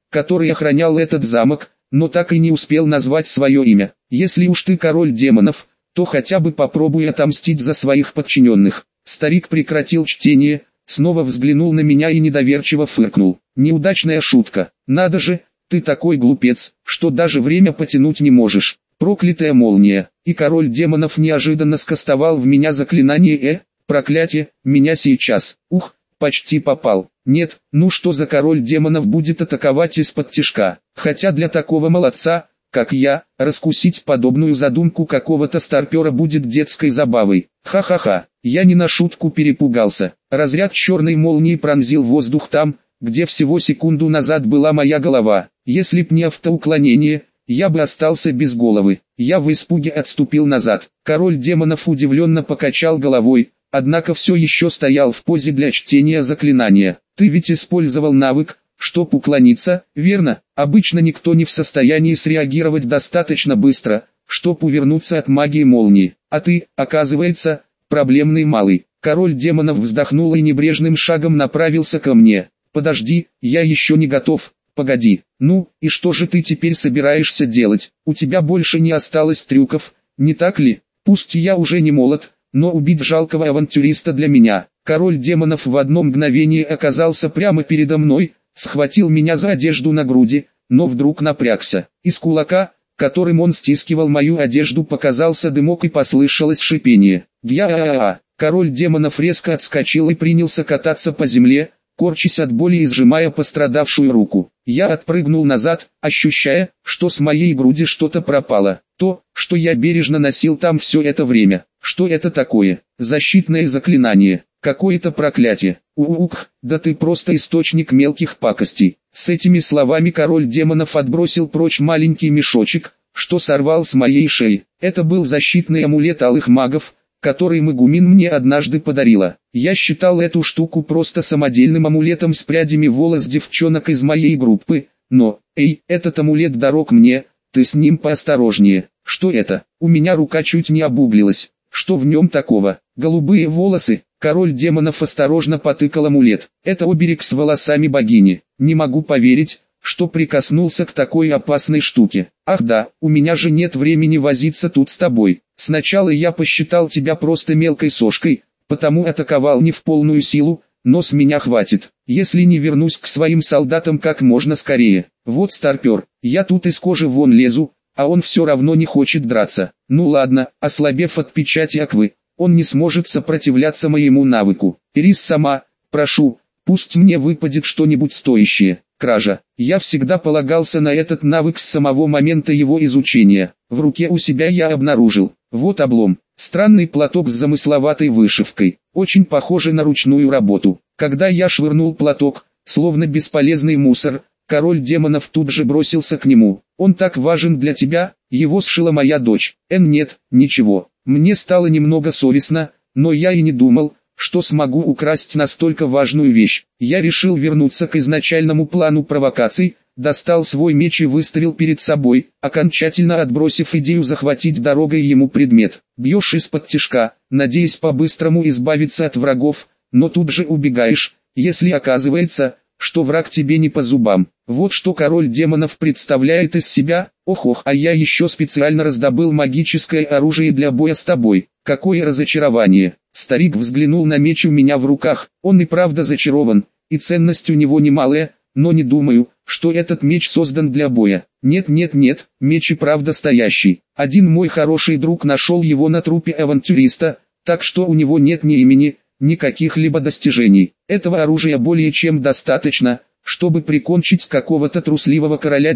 который охранял этот замок, но так и не успел назвать свое имя. Если уж ты король демонов, то хотя бы попробуй отомстить за своих подчиненных. Старик прекратил чтение, снова взглянул на меня и недоверчиво фыркнул. Неудачная шутка. Надо же, ты такой глупец, что даже время потянуть не можешь. Проклятая молния. И король демонов неожиданно скостовал в меня заклинание проклятие, меня сейчас. Ух, почти попал. Нет, ну что за король демонов будет атаковать из-под тишка? Хотя для такого молодца, как я, раскусить подобную задумку какого-то старпера будет детской забавой. Ха-ха-ха, я не на шутку перепугался. Разряд черной молнии пронзил воздух там, где всего секунду назад была моя голова. Если б не автоуклонение, я бы остался без головы. Я в испуге отступил назад. Король демонов удивленно покачал головой, однако все еще стоял в позе для чтения заклинания. Ты ведь использовал навык, чтоб уклониться, верно? Обычно никто не в состоянии среагировать достаточно быстро, чтоб увернуться от магии молнии. А ты, оказывается, проблемный малый. Король демонов вздохнул и небрежным шагом направился ко мне. Подожди, я еще не готов. Погоди, ну, и что же ты теперь собираешься делать? У тебя больше не осталось трюков, не так ли? Пусть я уже не молод, но убить жалкого авантюриста для меня. Король демонов в одно мгновение оказался прямо передо мной, схватил меня за одежду на груди, но вдруг напрягся. Из кулака, которым он стискивал мою одежду, показался дымок и послышалось шипение. Гя-а-а-а! Король демонов резко отскочил и принялся кататься по земле, корчась от боли и сжимая пострадавшую руку. Я отпрыгнул назад, ощущая, что с моей груди что-то пропало. То, что я бережно носил там все это время. Что это такое? Защитное заклинание. Какое-то проклятие. Ух, да ты просто источник мелких пакостей. С этими словами король демонов отбросил прочь маленький мешочек, что сорвал с моей шеи. Это был защитный амулет алых магов, который Магумин мне однажды подарила. Я считал эту штуку просто самодельным амулетом с прядями волос девчонок из моей группы, но, этот амулет дорог мне, ты с ним поосторожнее. Что это? У меня рука чуть не обуглилась. Что в нем такого? Голубые волосы? Король демонов осторожно потыкал амулет. Это оберег с волосами богини. Не могу поверить, что прикоснулся к такой опасной штуке. Ах да, у меня же нет времени возиться тут с тобой. Сначала я посчитал тебя просто мелкой сошкой, потому атаковал не в полную силу, но с меня хватит, если не вернусь к своим солдатам как можно скорее. Вот старпер, я тут из кожи вон лезу, а он все равно не хочет драться. Ну ладно, ослабев от печати Аквы, он не сможет сопротивляться моему навыку. Ирис сама, прошу, пусть мне выпадет что-нибудь стоящее. Кража. Я всегда полагался на этот навык с самого момента его изучения. В руке у себя я обнаружил. Вот облом. Странный платок с замысловатой вышивкой. Очень похожий на ручную работу. Когда я швырнул платок, словно бесполезный мусор, король демонов тут же бросился к нему. Он так важен для тебя, его сшила моя дочь. Нет, ничего. Мне стало немного совестно, но я и не думал, что смогу украсть настолько важную вещь. Я решил вернуться к изначальному плану провокаций, достал свой меч и выставил перед собой, окончательно отбросив идею захватить дорогой ему предмет. Бьешь из-под тишка, надеясь по-быстрому избавиться от врагов, но тут же убегаешь, если оказывается, что враг тебе не по зубам. Вот что король демонов представляет из себя. Ох, а я еще специально раздобыл магическое оружие для боя с тобой. Какое разочарование. Старик взглянул на меч у меня в руках. Он и правда зачарован, и ценность у него немалая, но не думаю, что этот меч создан для боя. Нет, меч и правда стоящий. Один мой хороший друг нашел его на трупе авантюриста, так что у него нет ни имени, ни каких-либо достижений. Этого оружия более чем достаточно, чтобы прикончить какого-то трусливого короля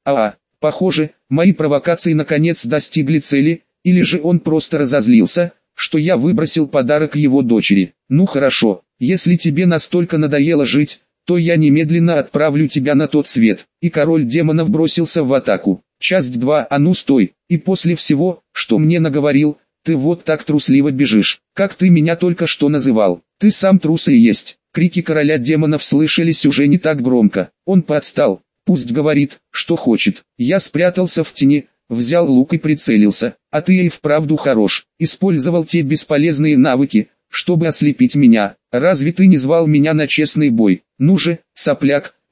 Похоже, мои провокации наконец достигли цели, или же он просто разозлился, что я выбросил подарок его дочери. Ну хорошо, если тебе настолько надоело жить, то я немедленно отправлю тебя на тот свет. И король демонов бросился в атаку. Часть 2. А ну стой, и после всего, что мне наговорил, ты вот так трусливо бежишь. Как ты меня только что называл? Ты сам трус и есть. Крики короля демонов слышались уже не так громко. Он подстал. Пусть говорит, что хочет. Я спрятался в тени, взял лук и прицелился. А ты и вправду хорош. Использовал те бесполезные навыки, чтобы ослепить меня. Разве ты не звал меня на честный бой? Ну же, сопляк,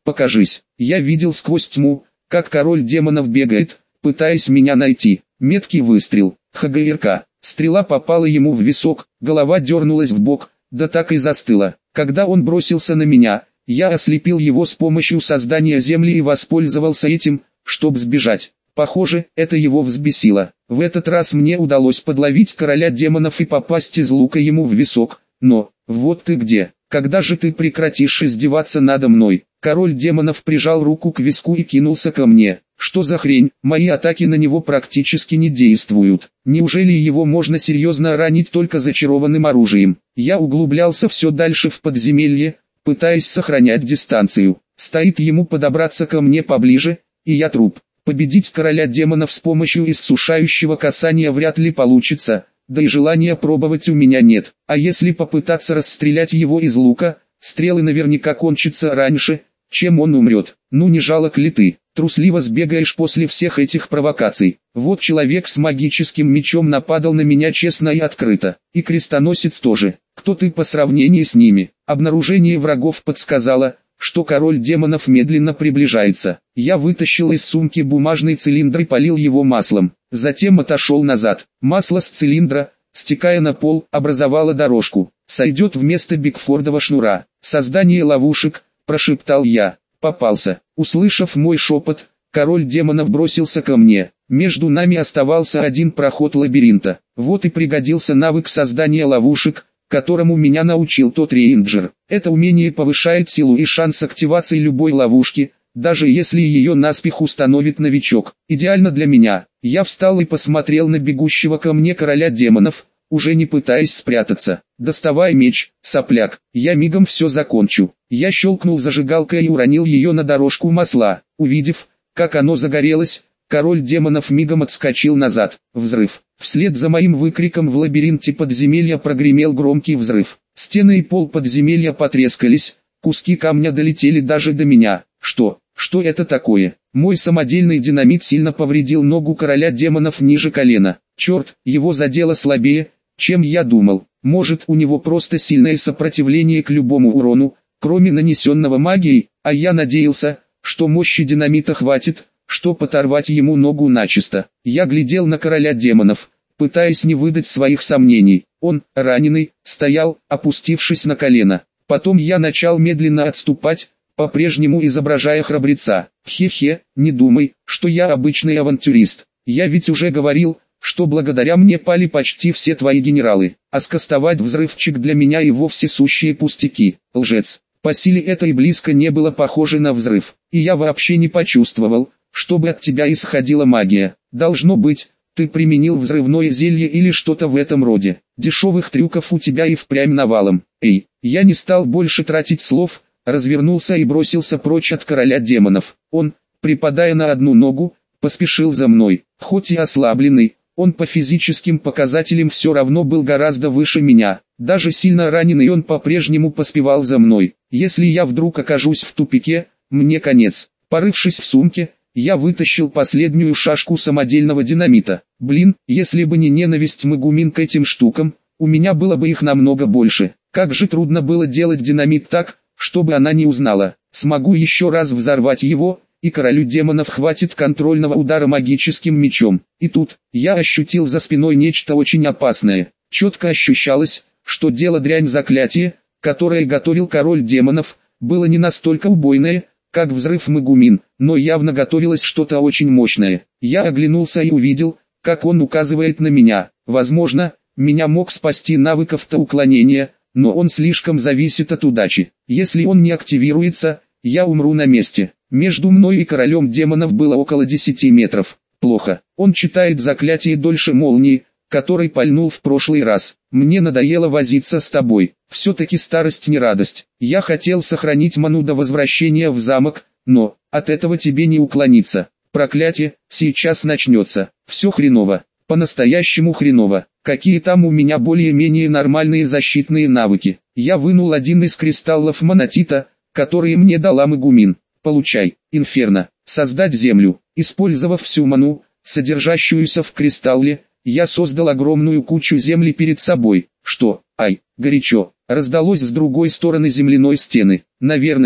покажись. Я видел сквозь тьму, как король демонов бегает, пытаясь меня найти. Меткий выстрел. ХГРК. Стрела попала ему в висок, голова дернулась в бок, да так и застыла. Когда он бросился на меня, я ослепил его с помощью создания земли и воспользовался этим, чтобы сбежать. Похоже, это его взбесило. В этот раз мне удалось подловить короля демонов и попасть из лука ему в висок. Но, вот ты где. Когда же ты прекратишь издеваться надо мной? Король демонов прижал руку к виску и кинулся ко мне. Что за хрень? Мои атаки на него практически не действуют. Неужели его можно серьезно ранить только зачарованным оружием? Я углублялся все дальше в подземелье, пытаясь сохранять дистанцию. Стоит ему подобраться ко мне поближе, и я труп. Победить короля демонов с помощью иссушающего касания вряд ли получится, да и желания пробовать у меня нет. А если попытаться расстрелять его из лука, стрелы наверняка кончатся раньше, чем он умрет. Ну не жалок ли ты? Трусливо сбегаешь после всех этих провокаций. Вот человек с магическим мечом нападал на меня честно и открыто. И крестоносец тоже. Кто ты по сравнению с ними? Обнаружение врагов подсказало, что король демонов медленно приближается. Я вытащил из сумки бумажный цилиндр и полил его маслом. Затем отошел назад. Масло с цилиндра, стекая на пол, образовало дорожку. Сойдет вместо Бигфордова шнура. Создание ловушек, прошептал я. Попался. Услышав мой шепот, король демонов бросился ко мне. Между нами оставался один проход лабиринта. Вот и пригодился навык создания ловушек, которому меня научил тот рейнджер. Это умение повышает силу и шанс активации любой ловушки, даже если ее наспех установит новичок. Идеально для меня. Я встал и посмотрел на бегущего ко мне короля демонов, уже не пытаясь спрятаться. «Доставай меч, сопляк, я мигом все закончу». Я щелкнул зажигалкой и уронил ее на дорожку масла. Увидев, как оно загорелось, король демонов мигом отскочил назад. Взрыв. Вслед за моим выкриком в лабиринте подземелья прогремел громкий взрыв. Стены и пол подземелья потрескались, куски камня долетели даже до меня. Что это такое? Мой самодельный динамит сильно повредил ногу короля демонов ниже колена. Черт, его задело слабее, чем я думал. Может, у него просто сильное сопротивление к любому урону, кроме нанесенного магией, а я надеялся, что мощи динамита хватит, чтобы оторвать ему ногу начисто. Я глядел на короля демонов, пытаясь не выдать своих сомнений. Он, раненый, стоял, опустившись на колено. Потом я начал медленно отступать, по-прежнему изображая храбреца. Хе-хе, не думай, что я обычный авантюрист. Я ведь уже говорил, что благодаря мне пали почти все твои генералы, а скостовать взрывчик для меня и вовсе сущие пустяки. Лжец. По силе это и близко не было похоже на взрыв, и я вообще не почувствовал, чтобы от тебя исходила магия. Должно быть, ты применил взрывное зелье или что-то в этом роде. Дешевых трюков у тебя и впрямь навалом. Эй, я не стал больше тратить слов, развернулся и бросился прочь от короля демонов. Он, припадая на одну ногу, поспешил за мной. Хоть и ослабленный, он по физическим показателям все равно был гораздо выше меня. Даже сильно раненый он по-прежнему поспевал за мной. Если я вдруг окажусь в тупике, мне конец. Порывшись в сумке, я вытащил последнюю шашку самодельного динамита. Блин, если бы не ненависть Мегумин к этим штукам, у меня было бы их намного больше. Как же трудно было делать динамит так, чтобы она не узнала. Смогу еще раз взорвать его, и королю демонов хватит контрольного удара магическим мечом. И тут, я ощутил за спиной нечто очень опасное. Четко ощущалось, что дело дрянь заклятие, которое готовил король демонов, было не настолько убойное, как взрыв Мегумин, но явно готовилось что-то очень мощное. Я оглянулся и увидел, как он указывает на меня. Возможно, меня мог спасти навык автоуклонения, но он слишком зависит от удачи. Если он не активируется, я умру на месте. Между мной и королем демонов было около 10 метров. Плохо. Он читает заклятие дольше молнии, который пальнул в прошлый раз. Мне надоело возиться с тобой. Все-таки старость не радость. Я хотел сохранить ману до возвращения в замок, но от этого тебе не уклониться. Проклятие, сейчас начнется. Все хреново. По-настоящему хреново. Какие там у меня более-менее нормальные защитные навыки. Я вынул один из кристаллов монотита, которые мне дала Мегумин. Получай, инферно, создать землю. Использовав всю ману, содержащуюся в кристалле, я создал огромную кучу земли перед собой. Что? Ай, горячо. Раздалось с другой стороны земляной стены. Наверное,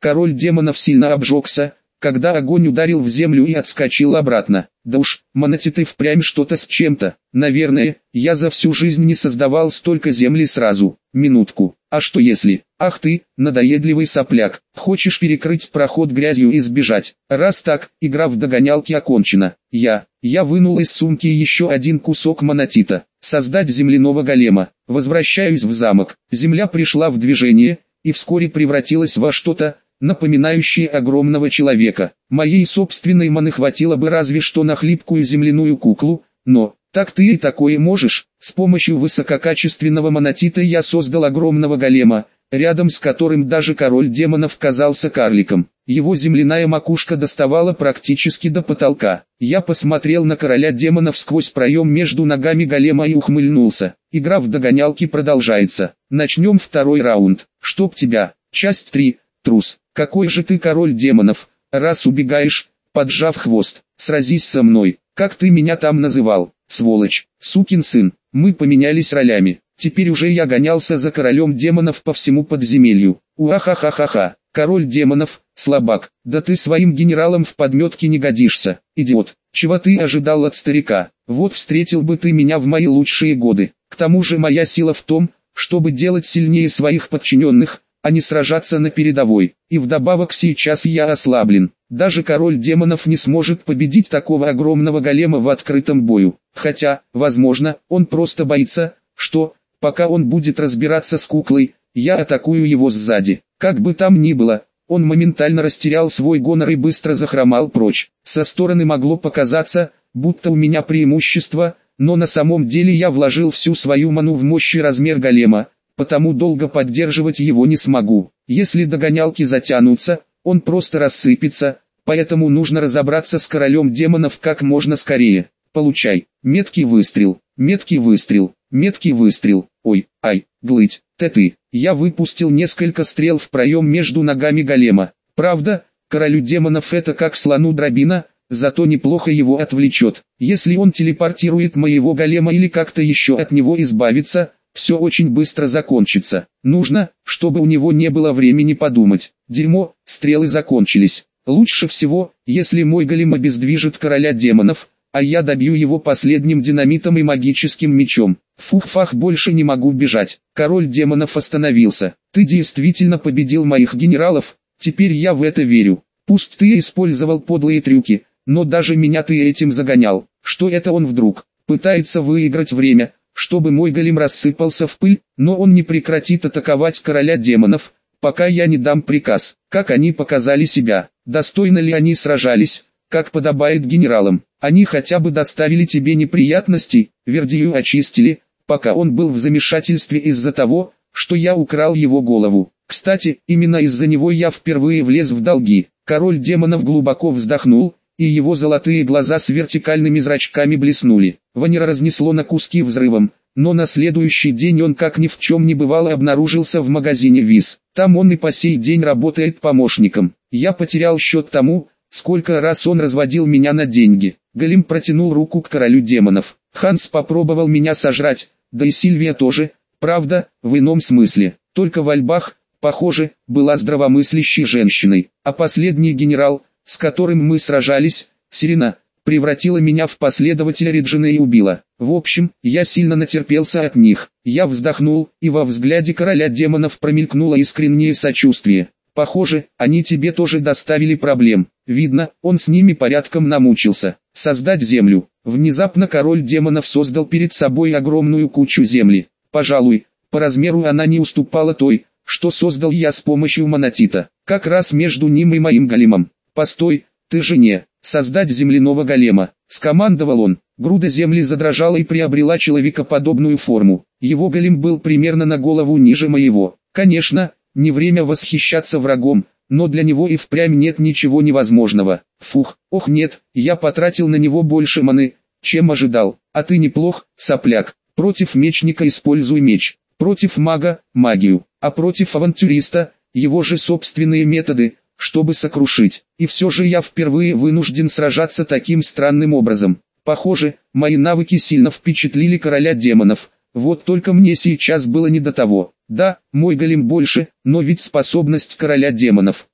Король демонов сильно обжегся, когда огонь ударил в землю и отскочил обратно. Да уж, монотиты впрямь что-то с чем-то. Наверное, я за всю жизнь не создавал столько земли сразу. Минутку. А что если? Ах ты, надоедливый сопляк, хочешь перекрыть проход грязью и сбежать? Раз так, игра в догонялки окончена. Я вынул из сумки еще один кусок монотита. Создать земляного голема. Возвращаюсь в замок. Земля пришла в движение и вскоре превратилась во что-то, напоминающие огромного человека. Моей собственной маны хватило бы разве что на хлипкую земляную куклу, но, так ты и такое можешь. С помощью высококачественного монотита я создал огромного голема, рядом с которым даже король демонов казался карликом. Его земляная макушка доставала практически до потолка. Я посмотрел на короля демонов сквозь проем между ногами голема и ухмыльнулся. Игра в догонялки продолжается. Начнем второй раунд. Чтоб тебя. Часть 3. Трус. Какой же ты король демонов, раз убегаешь, поджав хвост, сразись со мной, как ты меня там называл, сволочь, сукин сын, мы поменялись ролями, теперь уже я гонялся за королем демонов по всему подземелью, уахахахаха, король демонов, слабак, да ты своим генералом в подметке не годишься, идиот, чего ты ожидал от старика, вот встретил бы ты меня в мои лучшие годы, к тому же моя сила в том, чтобы делать сильнее своих подчиненных, а не сражаться на передовой, и вдобавок сейчас я ослаблен. Даже король демонов не сможет победить такого огромного голема в открытом бою, хотя, возможно, он просто боится, что, пока он будет разбираться с куклой, я атакую его сзади. Как бы там ни было, он моментально растерял свой гонор и быстро захромал прочь. Со стороны могло показаться, будто у меня преимущество, но на самом деле я вложил всю свою ману в мощь и размер голема, потому долго поддерживать его не смогу. Если догонялки затянутся, он просто рассыпется, поэтому нужно разобраться с королем демонов как можно скорее. Получай. Меткий выстрел, меткий выстрел, меткий выстрел. Ой, ай, глыть, ты. Я выпустил несколько стрел в проем между ногами голема. Правда, королю демонов это как слону дробина, зато неплохо его отвлечет. Если он телепортирует моего голема или как-то еще от него избавиться, все очень быстро закончится. Нужно, чтобы у него не было времени подумать. Дерьмо, стрелы закончились. Лучше всего, если мой голем обездвижит короля демонов, а я добью его последним динамитом и магическим мечом. Фух-фах, больше не могу бежать. Король демонов остановился. Ты действительно победил моих генералов, теперь я в это верю. Пусть ты использовал подлые трюки, но даже меня ты этим загонял. Что это он вдруг пытается выиграть время, чтобы мой голем рассыпался в пыль, но он не прекратит атаковать короля демонов, пока я не дам приказ. Как они показали себя, достойно ли они сражались, как подобает генералам. Они хотя бы доставили тебе неприятностей, Вердию очистили, пока он был в замешательстве из-за того, что я украл его голову. Кстати, именно из-за него я впервые влез в долги. Король демонов глубоко вздохнул, и его золотые глаза с вертикальными зрачками блеснули. Ванера разнесло на куски взрывом, но на следующий день он как ни в чем не бывало обнаружился в магазине ВИЗ. Там он и по сей день работает помощником. Я потерял счет тому, сколько раз он разводил меня на деньги. Голем протянул руку к королю демонов. Ханс попробовал меня сожрать, да и Сильвия тоже, правда, в ином смысле. Только Вальбах, похоже, была здравомыслящей женщиной. А последний генерал, с которым мы сражались, Сирена, превратила меня в последователя Реджина и убила. В общем, я сильно натерпелся от них. Я вздохнул, и во взгляде короля демонов промелькнуло искреннее сочувствие. Похоже, они тебе тоже доставили проблем. Видно, он с ними порядком намучился. Создать землю. Внезапно король демонов создал перед собой огромную кучу земли. Пожалуй, по размеру она не уступала той, что создал я с помощью монотита. Как раз между ним и моим големом. «Постой, ты же не...» «Создать земляного голема», — скомандовал он. Груда земли задрожала и приобрела человекоподобную форму. Его голем был примерно на голову ниже моего. Конечно, не время восхищаться врагом, но для него и впрямь нет ничего невозможного. Фух, ох нет, я потратил на него больше маны, чем ожидал. А ты неплох, сопляк. Против мечника используй меч, против мага – магию, а против авантюриста – его же собственные методы, чтобы сокрушить. И все же я впервые вынужден сражаться таким странным образом. Похоже, мои навыки сильно впечатлили короля демонов. Вот только мне сейчас было не до того. Да, мой голем больше, но ведь способность короля демонов.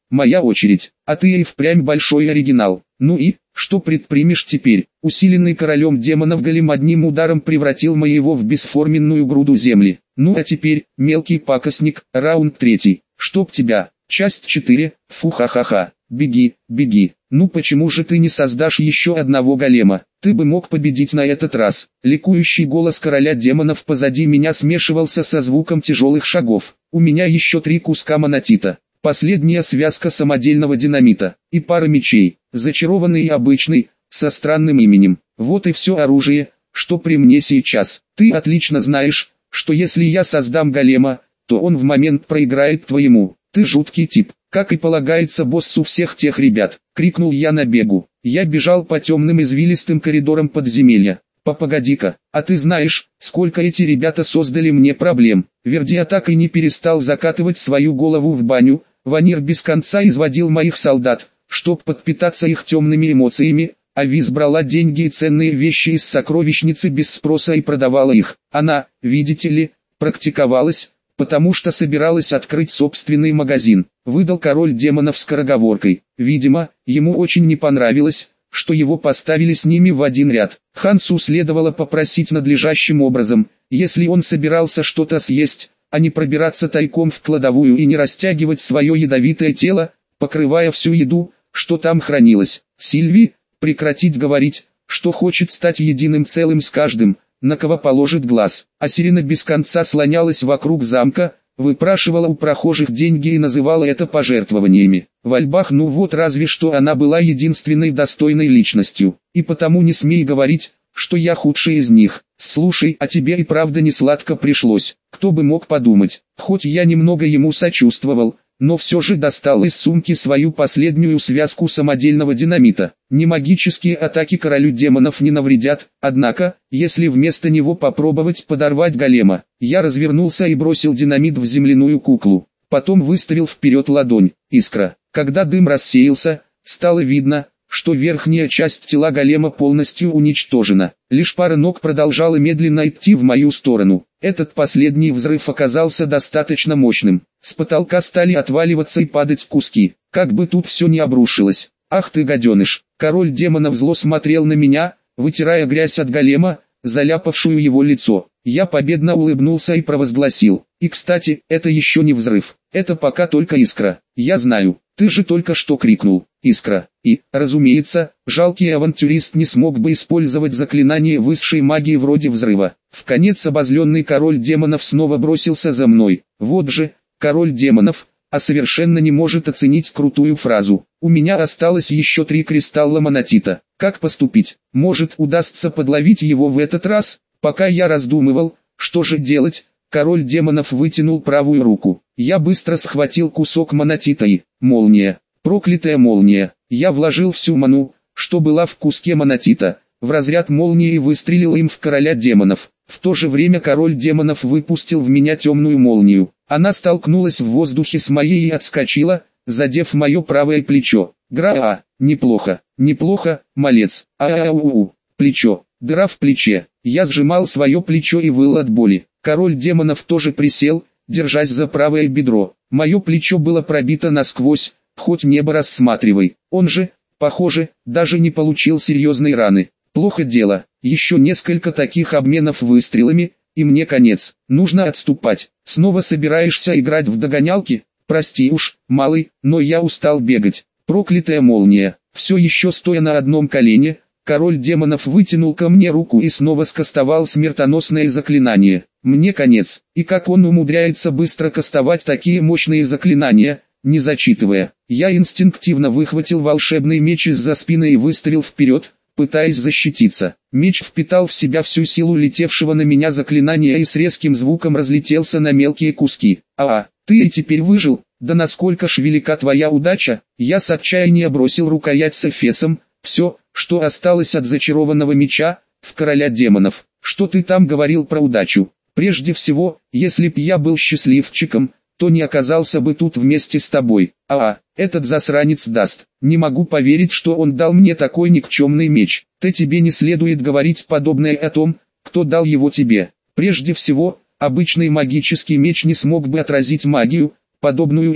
моя очередь. А ты и впрямь большой оригинал. Ну и, что предпримешь теперь? Усиленный королем демонов голем одним ударом превратил моего в бесформенную груду земли. Ну а теперь, мелкий пакостник, раунд 3. Чтоб тебя. Часть 4. Фу ха-ха-ха. Беги, беги. Ну почему же ты не создашь еще одного голема? Ты бы мог победить на этот раз. Ликующий голос короля демонов позади меня смешивался со звуком тяжелых шагов. У меня еще 3 куска монатита. Последняя связка самодельного динамита. И пара мечей. Зачарованный и обычный, со странным именем. Вот и все оружие, что при мне сейчас. Ты отлично знаешь, что если я создам голема, то он в момент проиграет твоему. Ты жуткий тип. Как и полагается боссу всех тех ребят, крикнул я на бегу. Я бежал по темным извилистым коридорам подземелья. Погоди-ка, а ты знаешь, сколько эти ребята создали мне проблем? Вердия так и не перестал закатывать свою голову в баню. Ванир без конца изводил моих солдат, чтоб подпитаться их темными эмоциями, а Виз брала деньги и ценные вещи из сокровищницы без спроса и продавала их. Она, видите ли, практиковалась, потому что собиралась открыть собственный магазин. Выдал король демонов скороговоркой. Видимо, ему очень не понравилось, что его поставили с ними в один ряд. Хансу следовало попросить надлежащим образом, если он собирался что-то съесть, а не пробираться тайком в кладовую и не растягивать свое ядовитое тело, покрывая всю еду, что там хранилось. Сильви, прекратить говорить, что хочет стать единым целым с каждым, на кого положит глаз. А Сирена без конца слонялась вокруг замка, выпрашивала у прохожих деньги и называла это пожертвованиями. В Альбах ну вот разве что она была единственной достойной личностью. И потому не смей говорить, что я худший из них. Слушай, а тебе и правда не сладко пришлось. Кто бы мог подумать. Хоть я немного ему сочувствовал, но все же достал из сумки свою последнюю связку самодельного динамита. Ни магические атаки королю демонов не навредят, однако, если вместо него попробовать подорвать голема. Я развернулся и бросил динамит в земляную куклу. Потом выставил вперед ладонь. Искра. Когда дым рассеялся, стало видно, что верхняя часть тела голема полностью уничтожена. Лишь пара ног продолжала медленно идти в мою сторону. Этот последний взрыв оказался достаточно мощным. С потолка стали отваливаться и падать куски. Как бы тут все не обрушилось. Ах ты гаденыш! Король демонов зло смотрел на меня, вытирая грязь от голема, заляпавшую его лицо. Я победно улыбнулся и провозгласил. И кстати, это еще не взрыв. Это пока только искра. Я знаю, ты же только что крикнул. Искра. И, разумеется, жалкий авантюрист не смог бы использовать заклинание высшей магии вроде взрыва. Вконец обозленный король демонов снова бросился за мной. Вот же, король демонов, а совершенно не может оценить крутую фразу. У меня осталось еще 3 кристалла монатита. Как поступить? Может, удастся подловить его в этот раз? Пока я раздумывал, что же делать, король демонов вытянул правую руку. Я быстро схватил кусок монатита и... Молния. Проклятая молния. Я вложил всю ману, что была в куске монатита, в разряд молнии и выстрелил им в короля демонов. В то же время король демонов выпустил в меня темную молнию. Она столкнулась в воздухе с моей и отскочила, задев мое правое плечо. Гра-а, неплохо, неплохо, малец. А-а-у-у, плечо, дыра в плече. Я сжимал свое плечо и выл от боли. Король демонов тоже присел, держась за правое бедро. Мое плечо было пробито насквозь, хоть небо рассматривай. Он же, похоже, даже не получил серьезной раны. Плохо дело, еще несколько таких обменов выстрелами, и мне конец. Нужно отступать. Снова собираешься играть в догонялки? Прости уж, малый, но я устал бегать. Проклятая молния. Все еще стоя на одном колене, король демонов вытянул ко мне руку и снова скастовал смертоносное заклинание. Мне конец. И как он умудряется быстро кастовать такие мощные заклинания, не зачитывая. Я инстинктивно выхватил волшебный меч из-за спины и выставил вперед, пытаясь защититься. Меч впитал в себя всю силу летевшего на меня заклинания и с резким звуком разлетелся на мелкие куски. Ты и теперь выжил? Да насколько ж велика твоя удача? Я с отчаяния бросил рукоять с эфесом, все, что осталось от зачарованного меча, в короля демонов. Что ты там говорил про удачу? Прежде всего, если б я был счастливчиком, то не оказался бы тут вместе с тобой. Этот засранец даст. Не могу поверить, что он дал мне такой никчемный меч. Тебе не следует говорить подобное о том, кто дал его тебе. Прежде всего, обычный магический меч не смог бы отразить магию, подобную этой,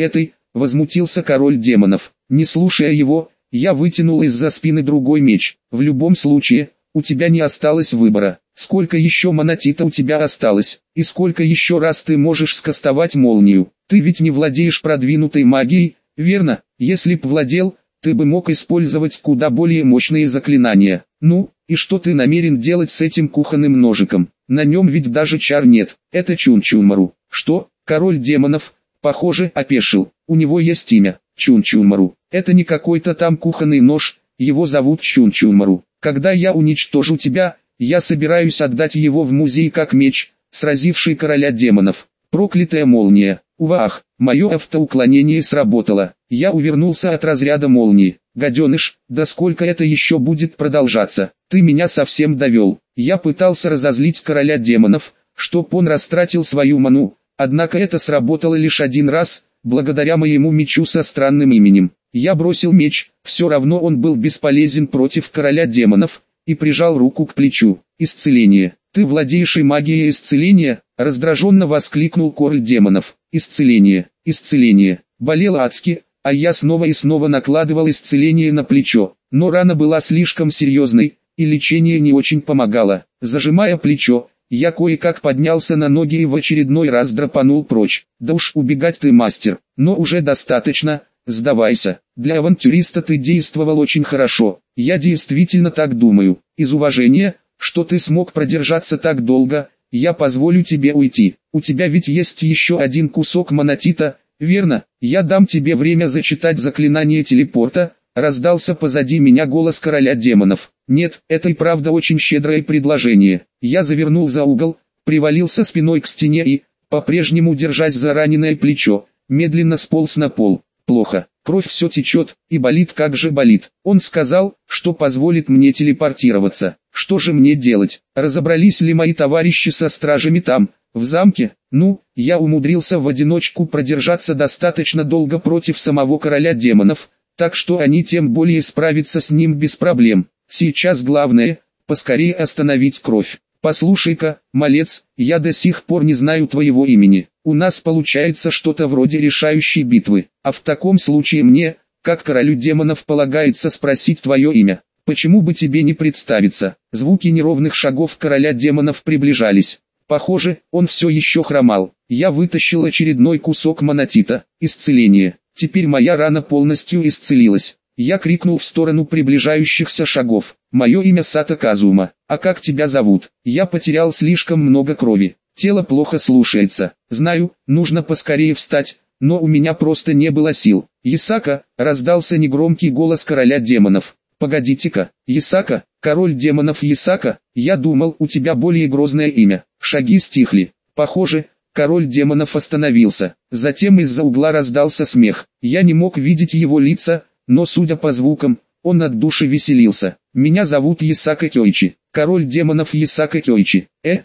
возмутился король демонов. Не слушая его, я вытянул из-за спины другой меч. В любом случае, у тебя не осталось выбора. Сколько еще монотита у тебя осталось? И сколько еще раз ты можешь скастовать молнию? Ты ведь не владеешь продвинутой магией, верно? Если б владел, ты бы мог использовать куда более мощные заклинания. Ну, и что ты намерен делать с этим кухонным ножиком? На нем ведь даже чар нет. Это Чунчумару. Что? Король демонов, похоже, опешил. У него есть имя. Чунчумару. Это не какой-то там кухонный нож, его зовут Чунчумару. Когда я уничтожу тебя, я собираюсь отдать его в музей как меч, сразивший короля демонов. Проклятая молния. Увах, мое автоуклонение сработало. Я увернулся от разряда молнии. Гаденыш, да сколько это еще будет продолжаться? Ты меня совсем довел. Я пытался разозлить короля демонов, чтоб он растратил свою ману, однако это сработало лишь один раз, благодаря моему мечу со странным именем. Я бросил меч, все равно он был бесполезен против короля демонов, и прижал руку к плечу. Исцеление. Ты владеешь и магией исцеления? Раздраженно воскликнул король демонов. Исцеление, исцеление. Болело адски, а я снова и снова накладывал исцеление на плечо. Но рана была слишком серьезной, и лечение не очень помогало. Зажимая плечо, я кое-как поднялся на ноги и в очередной раз драпанул прочь. Да уж убегать ты мастер, но уже достаточно, сдавайся. Для авантюриста ты действовал очень хорошо. Я действительно так думаю. Из уважения, что ты смог продержаться так долго, я позволю тебе уйти. У тебя ведь есть еще один кусок монотита, верно? Я дам тебе время зачитать заклинание телепорта. Раздался позади меня голос короля демонов. Нет, это и правда очень щедрое предложение. Я завернул за угол, привалился спиной к стене и, по-прежнему держась за раненое плечо, медленно сполз на пол. Плохо, кровь все течет, и болит, как же болит. Он сказал, что позволит мне телепортироваться. Что же мне делать? Разобрались ли мои товарищи со стражами там, в замке? Ну, я умудрился в одиночку продержаться достаточно долго против самого короля демонов, так что они тем более справятся с ним без проблем. Сейчас главное, поскорее остановить кровь. Послушай-ка, малец, я до сих пор не знаю твоего имени. У нас получается что-то вроде решающей битвы. А в таком случае мне, как королю демонов, полагается спросить твое имя. Почему бы тебе не представиться? Звуки неровных шагов короля демонов приближались. Похоже, он все еще хромал. Я вытащил очередной кусок монотита. Исцеление. Теперь моя рана полностью исцелилась. Я крикнул в сторону приближающихся шагов. Мое имя Сато Казума. А как тебя зовут? Я потерял слишком много крови. Тело плохо слушается. Знаю, нужно поскорее встать, но у меня просто не было сил. Ясака, раздался негромкий голос короля демонов. Погодите-ка, Ясака, король демонов Ясака, я думал, у тебя более грозное имя. Шаги стихли. Похоже, король демонов остановился. Затем из-за угла раздался смех. Я не мог видеть его лица, но судя по звукам, он от души веселился. Меня зовут Ясака Кёичи, король демонов Ясака Кёичи.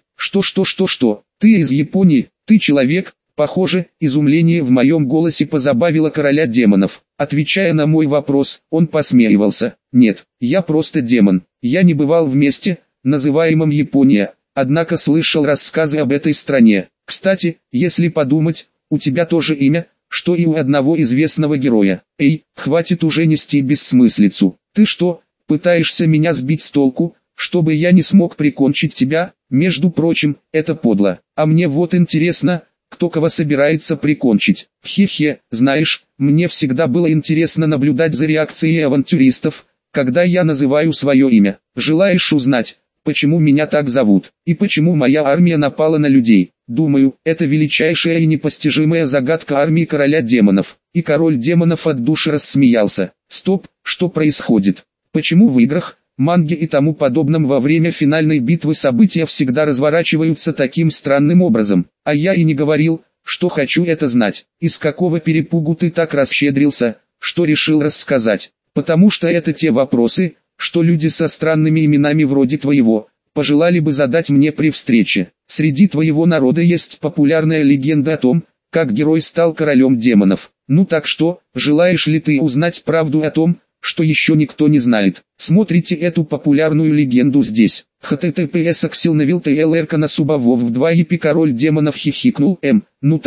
Что? Ты из Японии, ты человек? Похоже, изумление в моем голосе позабавило короля демонов. Отвечая на мой вопрос, он посмеивался. Нет, я просто демон. Я не бывал в месте, называемом Япония, однако слышал рассказы об этой стране. Кстати, если подумать, у тебя тоже имя, что и у одного известного героя. Эй, хватит уже нести бессмыслицу. Ты что, пытаешься меня сбить с толку, чтобы я не смог прикончить тебя? Между прочим, это подло. А мне вот интересно, кто кого собирается прикончить. Хе-хе, знаешь, мне всегда было интересно наблюдать за реакцией авантюристов, когда я называю свое имя. Желаешь узнать, почему меня так зовут, и почему моя армия напала на людей? Думаю, это величайшая и непостижимая загадка армии короля демонов. И король демонов от души рассмеялся. Стоп, что происходит? Почему в играх, манге и тому подобном во время финальной битвы события всегда разворачиваются таким странным образом? А я и не говорил, что хочу это знать. Из какого перепугу ты так расщедрился, что решил рассказать? Потому что это те вопросы, что люди со странными именами вроде твоего, пожелали бы задать мне при встрече. Среди твоего народа есть популярная легенда о том, как герой стал королем демонов. Ну так что, желаешь ли ты узнать правду о том, что еще никто не знает? Смотрите эту популярную легенду здесь. https://axilnavil.tlrk на субовов в 2 епи король демонов хихикнул. Ну так,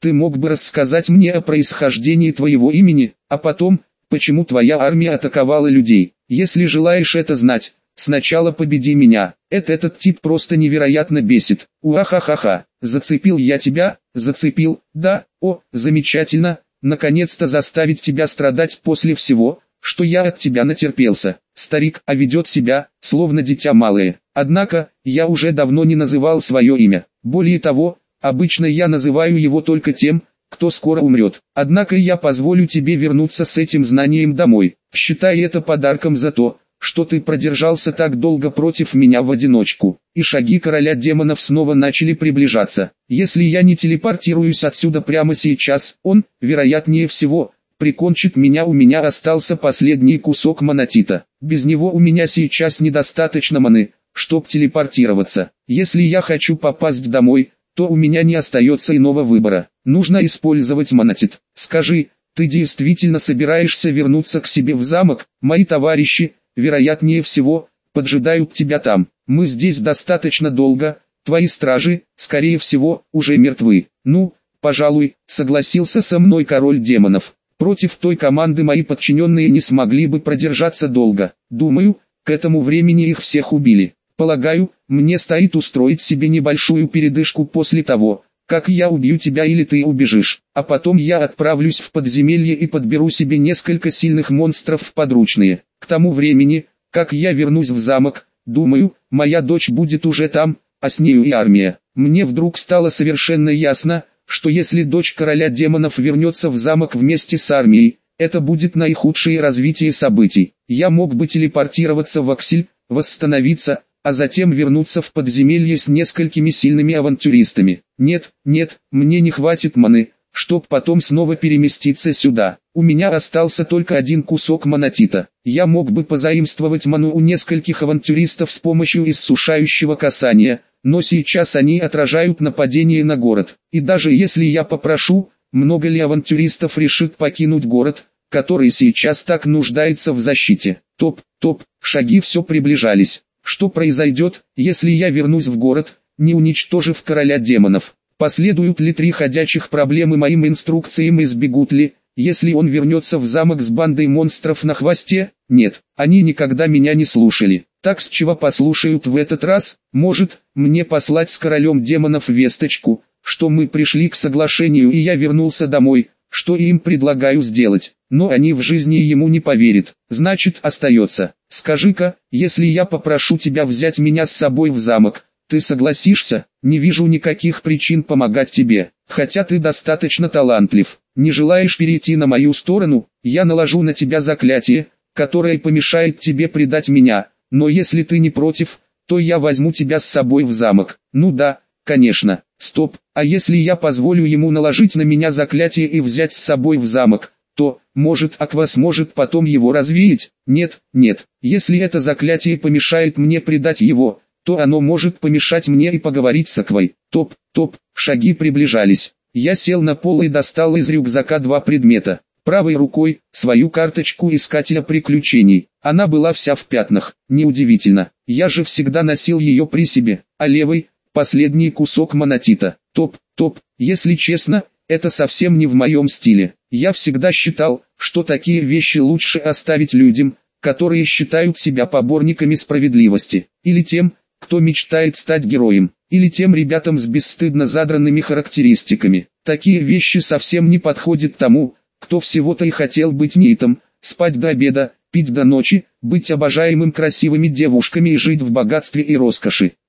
Ты мог бы рассказать мне о происхождении твоего имени, а потом, почему твоя армия атаковала людей. Если желаешь это знать, сначала победи меня. Этот тип просто невероятно бесит. Уахахаха, зацепил я тебя, зацепил, да, о, замечательно, наконец-то заставить тебя страдать после всего, что я от тебя натерпелся. Старик, а ведет себя, словно дитя малое. Однако, я уже давно не называл свое имя. Более того, обычно я называю его только тем, кто скоро умрет. Однако я позволю тебе вернуться с этим знанием домой. Считай это подарком за то, что ты продержался так долго против меня в одиночку. И шаги короля демонов снова начали приближаться. Если я не телепортируюсь отсюда прямо сейчас, он, вероятнее всего, прикончит меня. У меня остался последний кусок монотита. Без него у меня сейчас недостаточно маны, чтоб телепортироваться. Если я хочу попасть домой, то у меня не остается иного выбора. Нужно использовать монотит. Скажи, ты действительно собираешься вернуться к себе в замок? Мои товарищи, вероятнее всего, поджидают тебя там. Мы здесь достаточно долго, твои стражи, скорее всего, уже мертвы. Ну, пожалуй, согласился со мной король демонов. Против той команды мои подчиненные не смогли бы продержаться долго. Думаю, к этому времени их всех убили. Полагаю, мне стоит устроить себе небольшую передышку после того, как я убью тебя или ты убежишь. А потом я отправлюсь в подземелье и подберу себе несколько сильных монстров в подручные. К тому времени, как я вернусь в замок, думаю, моя дочь будет уже там, а с нею и армия. Мне вдруг стало совершенно ясно, что если дочь короля демонов вернется в замок вместе с армией, это будет наихудшее развитие событий. Я мог бы телепортироваться в Аксель, восстановиться, а затем вернуться в подземелье с несколькими сильными авантюристами. Нет, мне не хватит маны, чтоб потом снова переместиться сюда. У меня остался только один кусок монотита. Я мог бы позаимствовать ману у нескольких авантюристов с помощью иссушающего касания, но сейчас они отражают нападение на город. И даже если я попрошу, много ли авантюристов решит покинуть город, который сейчас так нуждается в защите? Топ, шаги все приближались. Что произойдет, если я вернусь в город, не уничтожив короля демонов? Последуют ли 3 ходячих проблемы моим инструкциям и сбегут ли, если он вернется в замок с бандой монстров на хвосте? Нет, они никогда меня не слушали. Так с чего послушают в этот раз? Может, мне послать с королем демонов весточку, что мы пришли к соглашению и я вернулся домой, что им предлагаю сделать? Но они в жизни ему не поверят. Значит, остается. Скажи-ка, если я попрошу тебя взять меня с собой в замок, ты согласишься? Не вижу никаких причин помогать тебе, хотя ты достаточно талантлив. Не желаешь перейти на мою сторону? Я наложу на тебя заклятие, которое помешает тебе предать меня, но если ты не против, то я возьму тебя с собой в замок. Ну да, конечно. Стоп, а если я позволю ему наложить на меня заклятие и взять с собой в замок, то, может, Аква сможет потом его развеять? Нет, если это заклятие помешает мне предать его, то оно может помешать мне и поговорить с Аквой. Топ, шаги приближались. Я сел на пол и достал из рюкзака 2 предмета. Правой рукой, свою карточку искателя приключений. Она была вся в пятнах, неудивительно, я же всегда носил ее при себе, а левой, последний кусок монотита. Топ, если честно, это совсем не в моем стиле. Я всегда считал, что такие вещи лучше оставить людям, которые считают себя поборниками справедливости, или тем, кто мечтает стать героем, или тем ребятам с бесстыдно задранными характеристиками. Такие вещи совсем не подходят тому, кто всего-то и хотел быть нитом, спать до обеда, пить до ночи, быть обожаемым красивыми девушками и жить в богатстве и роскоши.